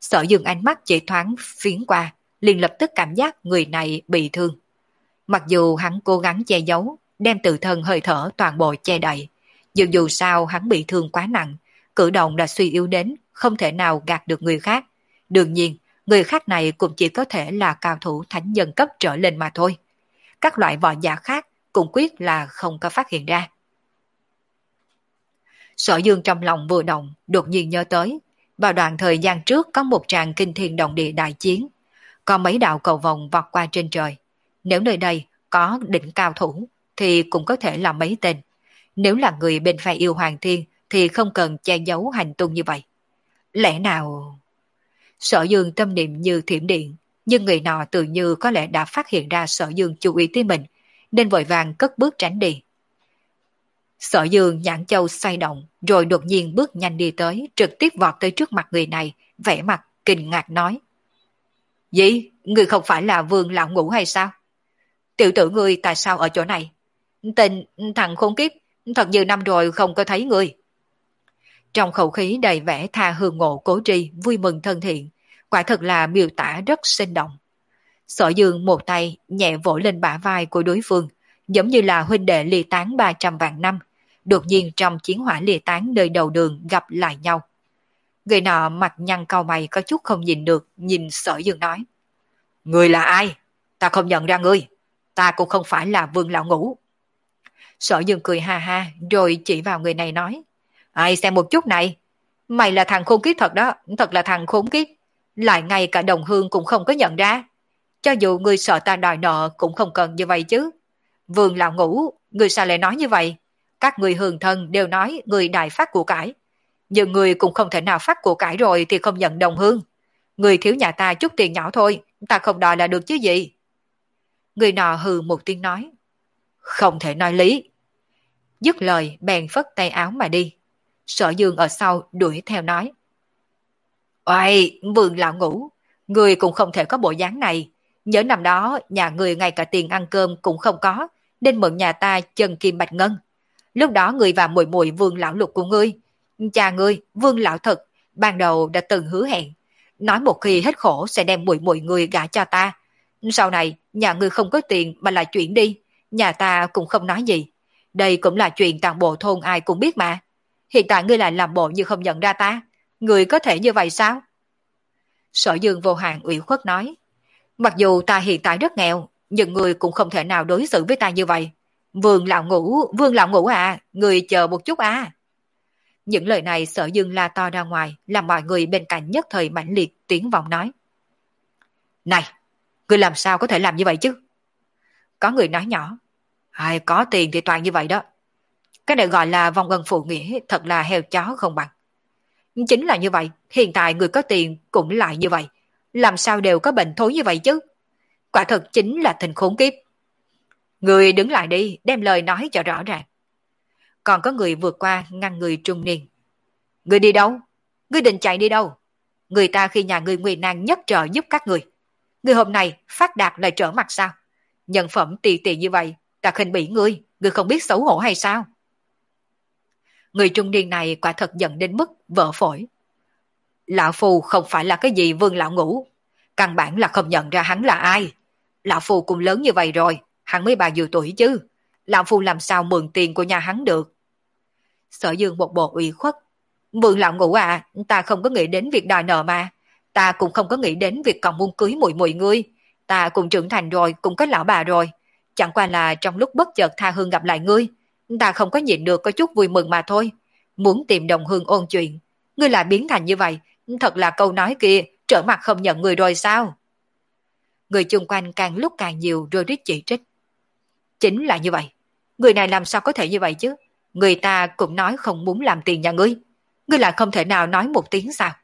Sở Dương ánh mắt chỉ thoáng phiến qua, liền lập tức cảm giác người này bị thương. Mặc dù hắn cố gắng che giấu, đem tự thân hơi thở toàn bộ che đậy, nhưng dù sao hắn bị thương quá nặng, cử động đã suy yếu đến không thể nào gạt được người khác. Đương nhiên, người khác này cũng chỉ có thể là cao thủ thánh nhân cấp trở lên mà thôi. Các loại võ giả khác cũng quyết là không có phát hiện ra. Sở Dương trong lòng vừa động, đột nhiên nhớ tới, vào đoạn thời gian trước có một tràng kinh thiên động địa đại chiến, có mấy đạo cầu vồng vọt qua trên trời. Nếu nơi đây có đỉnh cao thủ, thì cũng có thể là mấy tên. Nếu là người bên phe yêu hoàng thiên, thì không cần che giấu hành tung như vậy. Lẽ nào... Sở Dương tâm niệm như thiểm điện, nhưng người nọ tự như có lẽ đã phát hiện ra Sở Dương chú ý tới mình, nên vội vàng cất bước tránh đi. Sở Dương nhãn châu xoay động, rồi đột nhiên bước nhanh đi tới, trực tiếp vọt tới trước mặt người này, vẻ mặt kinh ngạc nói. Gì? Người không phải là Vương Lão Ngũ hay sao? Tiểu tử ngươi tại sao ở chỗ này? Tình, thằng khốn kiếp, thật nhiều năm rồi không có thấy ngươi. Trong khẩu khí đầy vẻ tha hương ngộ cố tri, vui mừng thân thiện, quả thật là miêu tả rất sinh động. Sở Dương một tay nhẹ vỗ lên bả vai của đối phương, giống như là huynh đệ ly tán ba trăm vạn năm, đột nhiên trong chiến hỏa ly tán nơi đầu đường gặp lại nhau. Người nọ mặt nhăn cau mày có chút không nhìn được, nhìn Sở Dương nói. Người là ai? Ta không nhận ra ngươi. Ta cũng không phải là Vương Lão Ngũ. Sở Dương cười ha ha, rồi chỉ vào người này nói. Ai xem một chút này. Mày là thằng khốn kiếp thật đó, thật là thằng khốn kiếp. Lại ngay cả đồng hương cũng không có nhận ra. Cho dù ngươi sợ ta đòi nợ cũng không cần như vậy chứ. Vương Lão Ngũ, ngươi sao lại nói như vậy? Các người hương thân đều nói người đại phát của cải. Nhưng người cũng không thể nào phát của cải rồi thì không nhận đồng hương. Người thiếu nhà ta chút tiền nhỏ thôi, ta không đòi là được chứ gì. Người nọ hừ một tiếng nói. Không thể nói lý. Dứt lời bèn phất tay áo mà đi. Sở Dương ở sau đuổi theo nói. Oai, Vương Lão Ngũ, người cũng không thể có bộ dáng này. Nhớ năm đó nhà người ngay cả tiền ăn cơm cũng không có, nên mượn nhà ta chân kim bạch ngân. Lúc đó người và muội muội Vương Lão Lục của ngươi, cha ngươi Vương Lão Thực ban đầu đã từng hứa hẹn, nói một khi hết khổ sẽ đem muội muội người gả cho ta. Sau này nhà ngươi không có tiền mà lại chuyển đi, nhà ta cũng không nói gì. Đây cũng là chuyện toàn bộ thôn ai cũng biết mà. Hiện tại ngươi lại làm bộ như không nhận ra ta, ngươi có thể như vậy sao? Sở Dương vô hạn ủy khuất nói. Mặc dù ta hiện tại rất nghèo, nhưng ngươi cũng không thể nào đối xử với ta như vậy. Vương Lão Ngũ, Vương Lão Ngũ à, ngươi chờ một chút à. Những lời này Sở Dương la to ra ngoài, làm mọi người bên cạnh nhất thời mãnh liệt tiếng vọng nói. Này, ngươi làm sao có thể làm như vậy chứ? Có người nói nhỏ. Ai có tiền thì toàn như vậy đó. Cái này gọi là vong ân phụ nghĩa, thật là heo chó không bằng. Chính là như vậy, hiện tại người có tiền cũng lại như vậy. Làm sao đều có bệnh thối như vậy chứ? Quả thật chính là tình khốn kiếp. Người đứng lại đi, đem lời nói cho rõ ràng. Còn có người vượt qua ngăn người trung niên. Người đi đâu? Người định chạy đi đâu? Người ta khi nhà người nguy nan nhất trợ giúp các người. Người hôm nay phát đạt lại trở mặt sao? Nhân phẩm tì tì như vậy, ta khinh bỉ ngươi, ngươi không biết xấu hổ hay sao? Người trung niên này quả thật giận đến mức vỡ phổi. Lão Phu không phải là cái gì Vương Lão Ngũ, căn bản là không nhận ra hắn là ai. Lão Phu cũng lớn như vậy rồi, hắn mới bao nhiêu tuổi chứ? Lão Phu làm sao mượn tiền của nhà hắn được? Sở Dương một bộ ủy khuất. Vương Lão Ngũ à, ta không có nghĩ đến việc đòi nợ mà. Ta cũng không có nghĩ đến việc còn muốn cưới muội muội ngươi. Ta cũng trưởng thành rồi, cũng có lão bà rồi. Chẳng qua là trong lúc bất chợt tha hương gặp lại ngươi, ta không có nhịn được có chút vui mừng mà thôi. Muốn tìm đồng hương ôn chuyện, ngươi lại biến thành như vậy. Thật là câu nói kia, trở mặt không nhận người rồi sao? Người chung quanh càng lúc càng nhiều rồi rít chỉ trích. Chính là như vậy. Người này làm sao có thể như vậy chứ? Người ta cũng nói không muốn làm tiền nhà ngươi. Ngươi lại không thể nào nói một tiếng sao?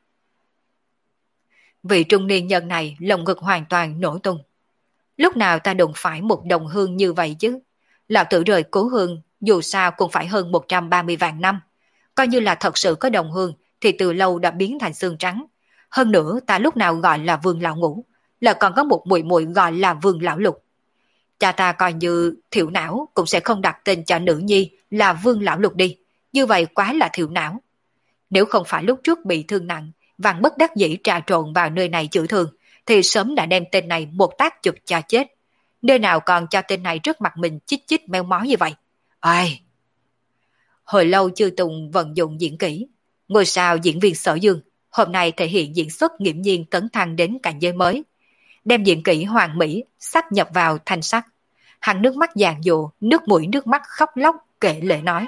Vị trung niên nhân này lồng ngực hoàn toàn nổ tung. Lúc nào ta đụng phải một đồng hương như vậy chứ? Lão tử rời cố hương dù sao cũng phải hơn một trăm ba mươi vạn năm. Coi như là thật sự có đồng hương thì từ lâu đã biến thành xương trắng. Hơn nữa ta lúc nào gọi là Vương Lão Ngũ, là còn có một muội muội gọi là Vương Lão Lục. Cha ta coi như thiểu não cũng sẽ không đặt tên cho nữ nhi là Vương Lão Lục đi. Như vậy quá là thiểu não. Nếu không phải lúc trước bị thương nặng, Văn bất đắc dĩ trà trộn vào nơi này chữa thương, thì sớm đã đem tên này một tác chụp cho chết. Nơi nào còn cho tên này trước mặt mình chích chích meo mó như vậy. Ai? Hồi lâu chưa Tùng vận dụng diễn kỹ. Ngôi sao diễn viên Sở Dương hôm nay thể hiện diễn xuất nghiễm nhiên tấn thăng đến cảnh giới mới. Đem diễn kỹ hoàn mỹ sắp nhập vào thanh sắc. Hắn nước mắt giàn dụ, nước mũi nước mắt khóc lóc kể lệ nói.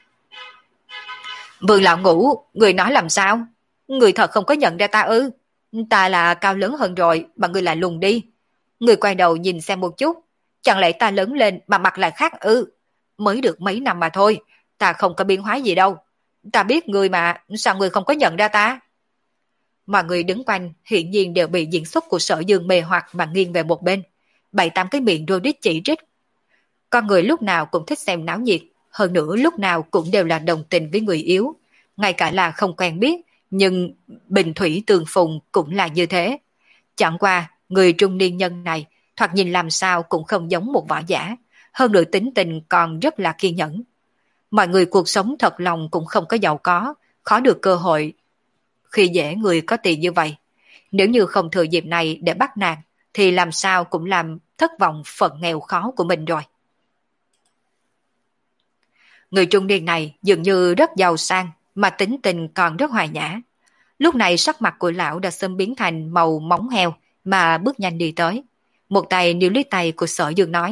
Vương lão ngũ, người nói làm sao? Người thật không có nhận ra ta ư? Ta là cao lớn hơn rồi mà người lại lùn đi. Người quay đầu nhìn xem một chút. Chẳng lẽ ta lớn lên mà mặt lại khác ư? Mới được mấy năm mà thôi. Ta không có biến hóa gì đâu. Ta biết người mà, sao người không có nhận ra ta? Mọi người đứng quanh hiển nhiên đều bị diễn xuất của Sở Dương mê hoặc mà nghiêng về một bên. Bảy tám cái miệng rô rít chỉ trích. Con người lúc nào cũng thích xem náo nhiệt. Hơn nữa lúc nào cũng đều là đồng tình với người yếu. Ngay cả là không quen biết, nhưng bình thủy tường phùng cũng là như thế. Chẳng qua, người trung niên nhân này thoạt nhìn làm sao cũng không giống một võ giả. Hơn nữa tính tình còn rất là kiên nhẫn. Mọi người cuộc sống thật lòng cũng không có giàu có, khó được cơ hội khi dễ người có tiền như vậy. Nếu như không thừa dịp này để bắt nạt, thì làm sao cũng làm thất vọng phận nghèo khó của mình rồi. Người trung niên này dường như rất giàu sang, mà tính tình còn rất hòa nhã. Lúc này sắc mặt của lão đã sớm biến thành màu móng heo, mà bước nhanh đi tới. Một tay níu lấy tay của Sở Dương nói.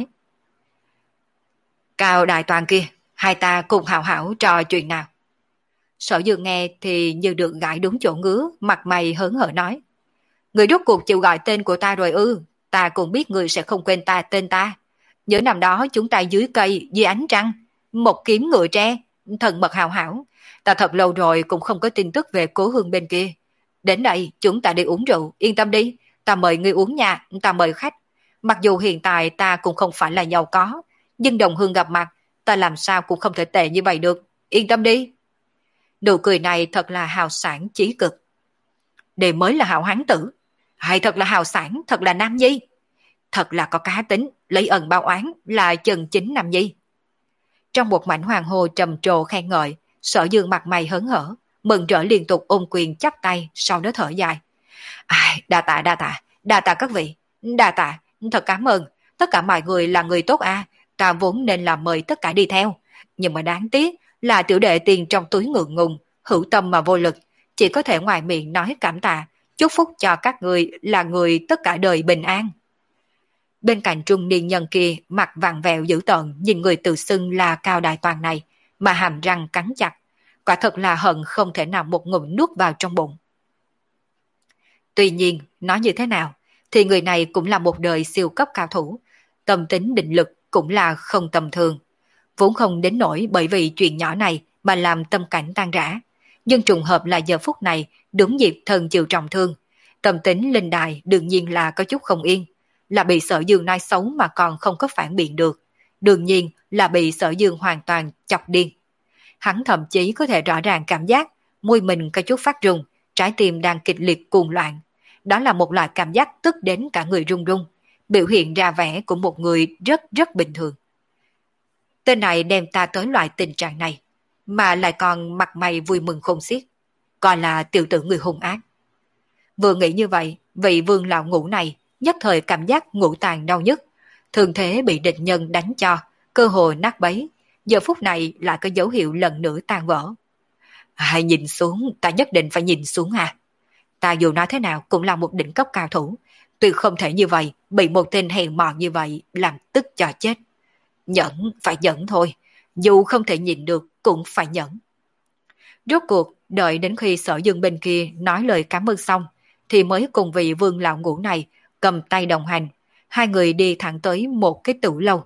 Cao đại toàn kia, hai ta cùng hào hảo trò chuyện nào. Sở Dương nghe thì như được gãi đúng chỗ ngứa, mặt mày hớn hở nói. Người rốt cuộc chịu gọi tên của ta rồi ư, ta cũng biết người sẽ không quên ta tên ta. Nhớ năm đó chúng ta dưới cây, dưới ánh trăng, một kiếm ngựa tre, thần mật hào hảo. Ta thật lâu rồi cũng không có tin tức về cố hương bên kia. Đến đây chúng ta đi uống rượu, yên tâm đi, ta mời ngươi uống nha, ta mời khách. Mặc dù hiện tại ta cũng không phải là giàu có, nhưng đồng hương gặp mặt, ta làm sao cũng không thể tệ như vậy được, yên tâm đi. Nụ cười này thật là hào sản chí cực. Đây mới là hảo hán tử, hay thật là hào sản, thật là nam nhi. Thật là có cá tính, lấy ẩn bao oán là chân chính nam nhi. Trong một mảnh hoàng hồ trầm trồ khen ngợi, Sở Dương mặt mày hớn hở, mừng rỡ liên tục ôm quyền chắp tay, sau đó thở dài. Ai, đa tạ đa tạ, đa tạ các vị, đa tạ, thật cảm ơn, tất cả mọi người là người tốt à, ta vốn nên là mời tất cả đi theo, nhưng mà đáng tiếc là tiểu đệ tiền trong túi ngượng ngùng, hữu tâm mà vô lực, chỉ có thể ngoài miệng nói cảm tạ, chúc phúc cho các người là người tất cả đời bình an. Bên cạnh trung niên nhân kia mặt vặn vẹo dữ tợn nhìn người tự xưng là Cao Đại Toàn này mà hàm răng cắn chặt, quả thật là hận không thể nào một ngụm nuốt vào trong bụng. Tuy nhiên, nói như thế nào, thì người này cũng là một đời siêu cấp cao thủ, tâm tính định lực cũng là không tầm thường. Vốn không đến nỗi bởi vì chuyện nhỏ này mà làm tâm cảnh tan rã, nhưng trùng hợp là giờ phút này đúng dịp thần chịu trọng thương, tâm tính linh đài đương nhiên là có chút không yên, là bị Sở Dương nói xấu mà còn không có phản biện được, đương nhiên là bị Sở Dương hoàn toàn chọc điên. Hắn thậm chí có thể rõ ràng cảm giác môi mình có chút phát rung, trái tim đang kịch liệt cuồng loạn. Đó là một loại cảm giác tức đến cả người run run, biểu hiện ra vẻ của một người rất rất bình thường. Tên này đem ta tới loại tình trạng này, mà lại còn mặt mày vui mừng khôn xiết, coi là tiểu tử người hung ác. Vừa nghĩ như vậy, vị Vương lão ngũ này nhất thời cảm giác ngũ tạng đau nhức, thường thế bị địch nhân đánh cho, cơ hội nát bấy, giờ phút này lại có dấu hiệu lần nữa tan vỡ. Hãy nhìn xuống, ta nhất định phải nhìn xuống à. Ta dù nói thế nào cũng là một đỉnh cấp cao thủ, tuyệt không thể như vậy, bị một tên hèn mọn như vậy làm tức cho chết. Nhẫn, phải nhẫn thôi, dù không thể nhìn được cũng phải nhẫn. Rốt cuộc, đợi đến khi Sở Dương bên kia nói lời cảm ơn xong, thì mới cùng vị Vương lão ngũ này cầm tay đồng hành, hai người đi thẳng tới một cái tửu lâu.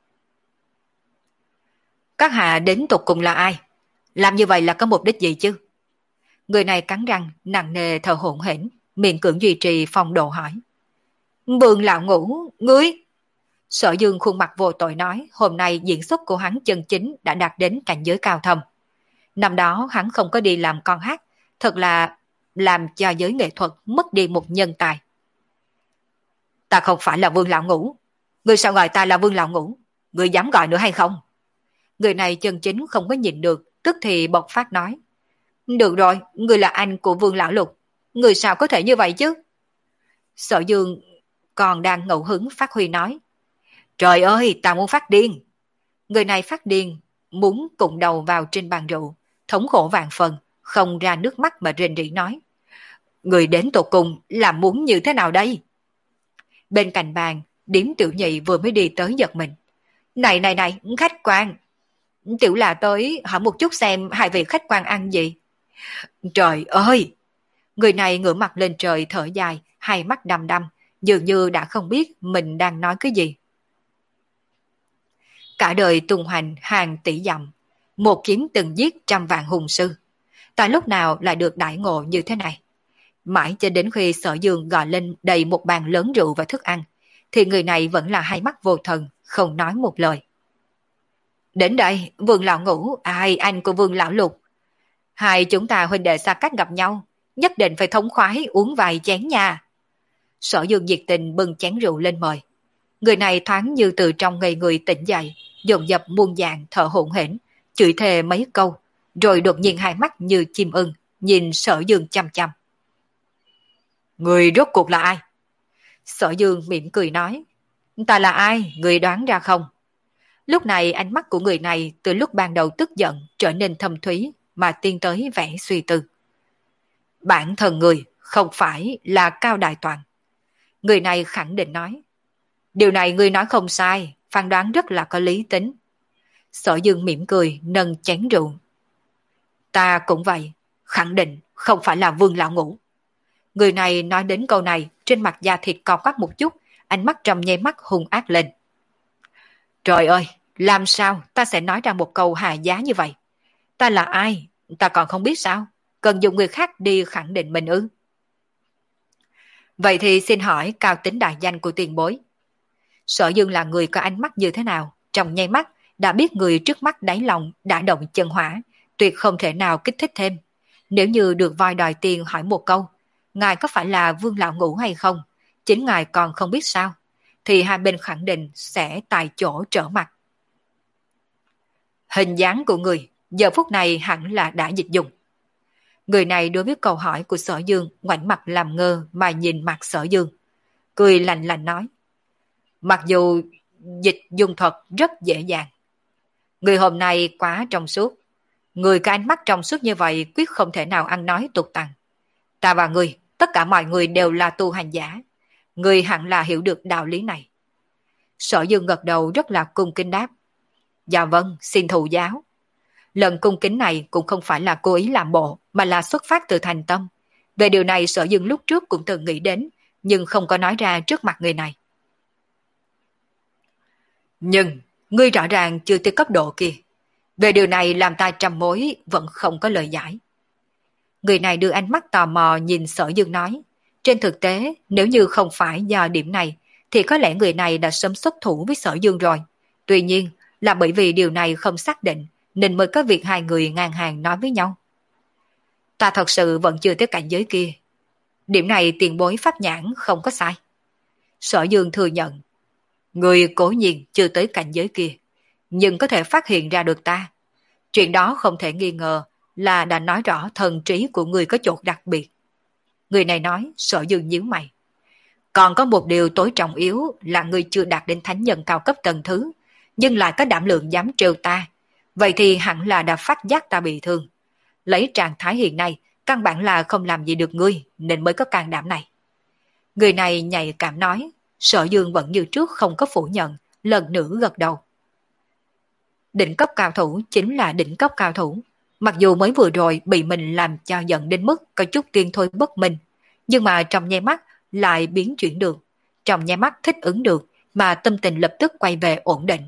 Các hạ đến tục cùng là ai? Làm như vậy là có mục đích gì chứ? Người này cắn răng, nặng nề thở hổn hển, miệng cưỡng duy trì phong độ hỏi. Vương lão ngũ, ngươi... Sở Dương khuôn mặt vô tội nói hôm nay diễn xuất của hắn chân chính đã đạt đến cảnh giới cao thâm. Năm đó hắn không có đi làm con hát, thật là làm cho giới nghệ thuật mất đi một nhân tài. Ta không phải là Vương lão ngũ. Ngươi sao gọi ta là Vương lão ngũ? Ngươi dám gọi nữa hay không? Người này chân chính không có nhìn được, tức thì bộc phát nói. Được rồi, ngươi là anh của Vương lão lục. Người sao có thể như vậy chứ? Sở Dương còn đang ngẫu hứng phát huy nói. Trời ơi, ta muốn phát điên. Người này phát điên, muốn cụng đầu vào trên bàn rượu, thống khổ vạn phần, không ra nước mắt mà rên rỉ nói. Người đến tột cùng là muốn như thế nào đây? Bên cạnh bàn, Điếm Tiểu Nhị vừa mới đi tới giật mình. Này này này, khách quan. Tiểu là tới hỏi một chút xem hai vị khách quan ăn gì. Trời ơi! Người này ngửa mặt lên trời thở dài, hai mắt đăm đăm, dường như đã không biết mình đang nói cái gì. Cả đời tung hoành hàng tỷ dặm, một kiếm từng giết trăm vạn hùng sư. Tại lúc nào lại được đại ngộ như thế này? Mãi cho đến khi Sở Dương gọi lên đầy một bàn lớn rượu và thức ăn, thì người này vẫn là hai mắt vô thần, không nói một lời. Đến đây, Vương Lão Ngũ, ai anh của Vương Lão Lục. Hai chúng ta huynh đệ xa cách gặp nhau, nhất định phải thống khoái uống vài chén nha. Sở Dương nhiệt tình bưng chén rượu lên mời. Người này thoáng như từ trong ngây người tỉnh dậy, dồn dập muôn dạng thở hổn hển, chửi thề mấy câu, rồi đột nhiên hai mắt như chim ưng, nhìn Sở Dương chăm chăm. Người rốt cuộc là ai? Sở Dương mỉm cười nói. Ta là ai, người đoán ra không? Lúc này ánh mắt của người này từ lúc ban đầu tức giận trở nên thâm thúy mà tiến tới vẻ suy tư. Bản thân người không phải là Cao Đại Toàn. Người này khẳng định nói. Điều này người nói không sai, phán đoán rất là có lý tính. Sở Dương mỉm cười nâng chén rượu. Ta cũng vậy, khẳng định không phải là Vương Lão Ngũ. Người này nói đến câu này, trên mặt da thịt co quắp một chút, ánh mắt trong nháy mắt hung ác lên. Trời ơi, làm sao ta sẽ nói ra một câu hà giá như vậy? Ta là ai? Ta còn không biết sao? Cần dùng người khác đi khẳng định mình ư? Vậy thì xin hỏi cao tính đại danh của tiền bối. Sở Dương là người có ánh mắt như thế nào? Trong nháy mắt, đã biết người trước mắt đáy lòng đã động chân hỏa, tuyệt không thể nào kích thích thêm. Nếu như được voi đòi tiền hỏi một câu, ngài có phải là Vương Lão Ngũ hay không? Chính ngài còn không biết sao? Thì hai bên khẳng định sẽ tại chỗ trở mặt. Hình dáng của người, giờ phút này hẳn là đã dịch dùng. Người này đối với câu hỏi của Sở Dương ngoảnh mặt làm ngơ mà nhìn mặt Sở Dương. Cười lạnh lạnh nói. Mặc dù dịch dùng thuật rất dễ dàng. Người hôm nay quá trong suốt. Người có ánh mắt trong suốt như vậy quyết không thể nào ăn nói tục tằng. Ta và người, tất cả mọi người đều là tu hành giả. Người hẳn là hiểu được đạo lý này. Sở Dương gật đầu rất là cung kính đáp. Dạ vâng, xin thụ giáo. Lần cung kính này cũng không phải là cố ý làm bộ, mà là xuất phát từ thành tâm. Về điều này Sở Dương lúc trước cũng từng nghĩ đến, nhưng không có nói ra trước mặt người này. Nhưng, ngươi rõ ràng chưa tới cấp độ kia. Về điều này làm ta trăm mối vẫn không có lời giải. Người này đưa ánh mắt tò mò nhìn Sở Dương nói. Trên thực tế, nếu như không phải do điểm này, thì có lẽ người này đã sớm xuất thủ với Sở Dương rồi. Tuy nhiên, là bởi vì điều này không xác định, nên mới có việc hai người ngang hàng nói với nhau. Ta thật sự vẫn chưa tới cảnh giới kia. Điểm này tiền bối pháp nhãn không có sai. Sở Dương thừa nhận. Người cố nhiên chưa tới cảnh giới kia, nhưng có thể phát hiện ra được ta. Chuyện đó không thể nghi ngờ là đã nói rõ thần trí của người có chỗ đặc biệt. Người này nói, Sở Dương nhíu mày. Còn có một điều tối trọng yếu là người chưa đạt đến thánh nhân cao cấp tầng thứ, nhưng lại có đảm lượng dám trêu ta. Vậy thì hẳn là đã phát giác ta bị thương. Lấy trạng thái hiện nay, căn bản là không làm gì được ngươi, nên mới có can đảm này. Người này nhạy cảm nói, Sở Dương vẫn như trước không có phủ nhận, lần nữa gật đầu. Đỉnh cấp cao thủ chính là đỉnh cấp cao thủ. Mặc dù mới vừa rồi bị mình làm cho giận đến mức có chút tiên thôi bất minh, nhưng mà trong nháy mắt lại biến chuyển được, trong nháy mắt thích ứng được, mà tâm tình lập tức quay về ổn định.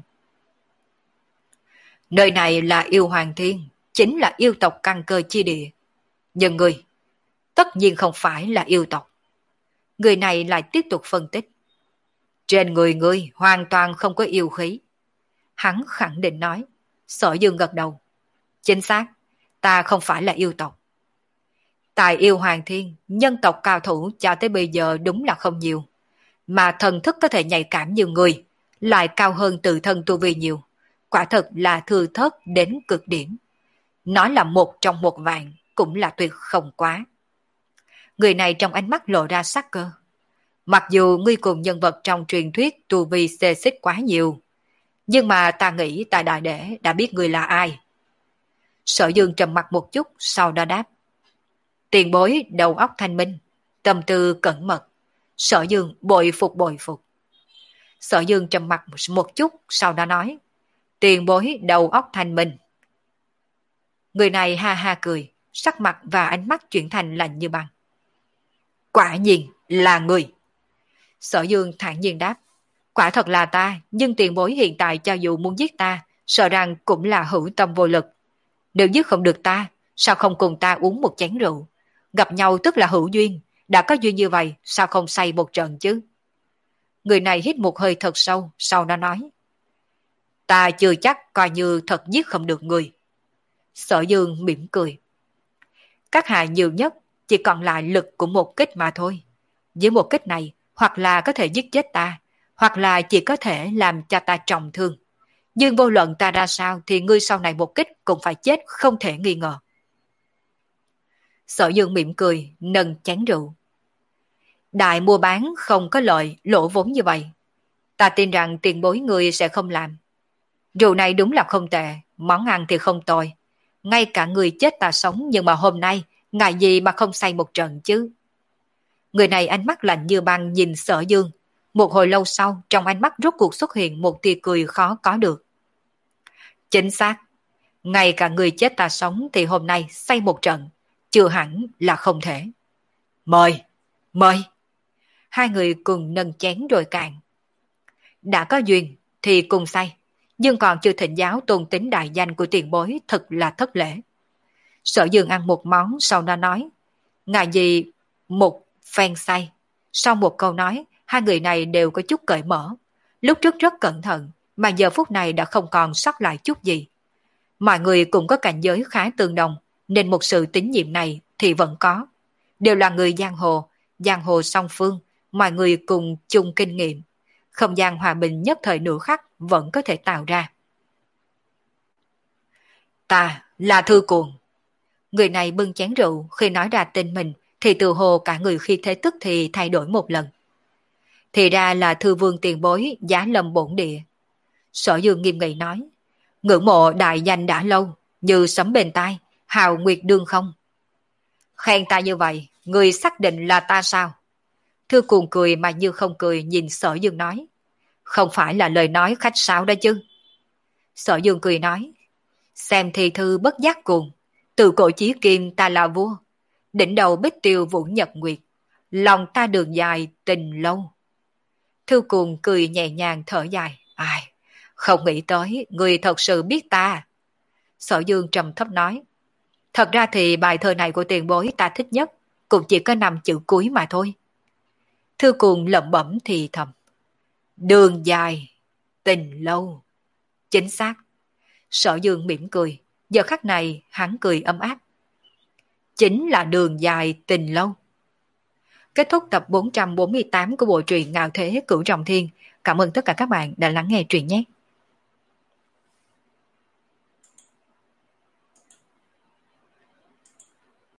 Nơi này là yêu hoàng thiên, chính là yêu tộc căn cơ chi địa. Nhưng người, tất nhiên không phải là yêu tộc. Người này lại tiếp tục phân tích. Trên người ngươi hoàn toàn không có yêu khí. Hắn khẳng định nói. Sở Dương gật đầu. Chính xác, ta không phải là yêu tộc. Tại yêu hoàng thiên, nhân tộc cao thủ cho tới bây giờ đúng là không nhiều. Mà thần thức có thể nhạy cảm như người, lại cao hơn tự thân tu vi nhiều. Quả thật là thừa thớt đến cực điểm. Nói là một trong một vạn cũng là tuyệt không quá. Người này trong ánh mắt lộ ra sắc cơ. Mặc dù ngươi cùng nhân vật trong truyền thuyết tu vi xê xích quá nhiều, nhưng mà ta nghĩ ta đại để đã biết ngươi là ai. Sở Dương trầm mặt một chút, sau đó đáp. Tiền bối đầu óc thanh minh, tâm tư cẩn mật. Sở Dương bội phục bội phục. Sở Dương trầm mặt một chút, sau đó nói. Tiền bối đầu óc thanh minh. Người này ha ha cười, sắc mặt và ánh mắt chuyển thành lạnh như băng. Quả nhiên là người. Sở Dương thản nhiên đáp. Quả thật là ta, nhưng tiền bối hiện tại cho dù muốn giết ta, sợ rằng cũng là hữu tâm vô lực. Nếu giết không được ta, sao không cùng ta uống một chén rượu? Gặp nhau tức là hữu duyên, đã có duyên như vậy, sao không say một trận chứ? Người này hít một hơi thật sâu, sau đó nói. Ta chưa chắc coi như thật giết không được người. Sở Dương mỉm cười. Các hạ nhiều nhất chỉ còn lại lực của một kích mà thôi. Với một kích này, hoặc là có thể giết chết ta, hoặc là chỉ có thể làm cho ta trọng thương. Nhưng vô luận ta ra sao thì ngươi sau này một kích cũng phải chết không thể nghi ngờ. Sở Dương mỉm cười, nâng chén rượu. Đại mua bán không có lợi, lỗ vốn như vậy. Ta tin rằng tiền bối ngươi sẽ không làm. Rượu này đúng là không tệ, món ăn thì không tồi. Ngay cả người chết ta sống, nhưng mà hôm nay, ngại gì mà không say một trận chứ? Người này ánh mắt lạnh như băng nhìn Sở Dương. Một hồi lâu sau, trong ánh mắt rốt cuộc xuất hiện một tia cười khó có được. Chính xác. Ngay cả người chết ta sống thì hôm nay say một trận, chưa hẳn là không thể. Mời, mời. Hai người cùng nâng chén rồi cạn. Đã có duyên thì cùng say, nhưng còn chưa thịnh giáo tôn tính đại danh của tiền bối thật là thất lễ. Sở Dương ăn một món sau đó nói. Ngại gì một phen say. Sau một câu nói, hai người này đều có chút cởi mở. Lúc trước rất cẩn thận, mà giờ phút này đã không còn sót lại chút gì. Mọi người cũng có cảnh giới khá tương đồng, nên một sự tín nhiệm này thì vẫn có. Đều là người giang hồ, giang hồ song phương, mọi người cùng chung kinh nghiệm. Không gian hòa bình nhất thời nửa khắc vẫn có thể tạo ra. Ta là Thư Cuồng. Người này bưng chén rượu, khi nói ra tên mình thì từ hồ cả người khi thế tức thì thay đổi một lần. Thì ra là Thư Vương tiền bối giá lâm bổn địa. Sở Dương nghiêm nghị nói. Ngưỡng mộ đại danh đã lâu, như sấm bên tai, hào nguyệt đương không. Khen ta như vậy, người xác định là ta sao? Thư Cuồng cười mà như không cười nhìn Sở Dương nói. Không phải là lời nói khách sáo đó chứ. Sở Dương cười nói. Xem thì thư bất giác cuồng, từ cổ chí kim ta là vua. Đỉnh đầu bích tiêu vũ nhật nguyệt, lòng ta đường dài tình lâu. Thư Cuồng cười nhẹ nhàng thở dài. Ai, không nghĩ tới người thật sự biết ta. Sở Dương trầm thấp nói. Thật ra thì bài thơ này của tiền bối ta thích nhất, cũng chỉ có năm chữ cuối mà thôi. Thư Cuồng lẩm bẩm thì thầm. Đường dài, tình lâu. Chính xác. Sở Dương mỉm cười. Giờ khắc này hắn cười ấm áp. Chính là đường dài, tình lâu. Kết thúc tập bốn trăm bốn mươi tám của bộ truyện Ngạo Thế Cửu Trọng Thiên. Cảm ơn tất cả các bạn đã lắng nghe truyện nhé.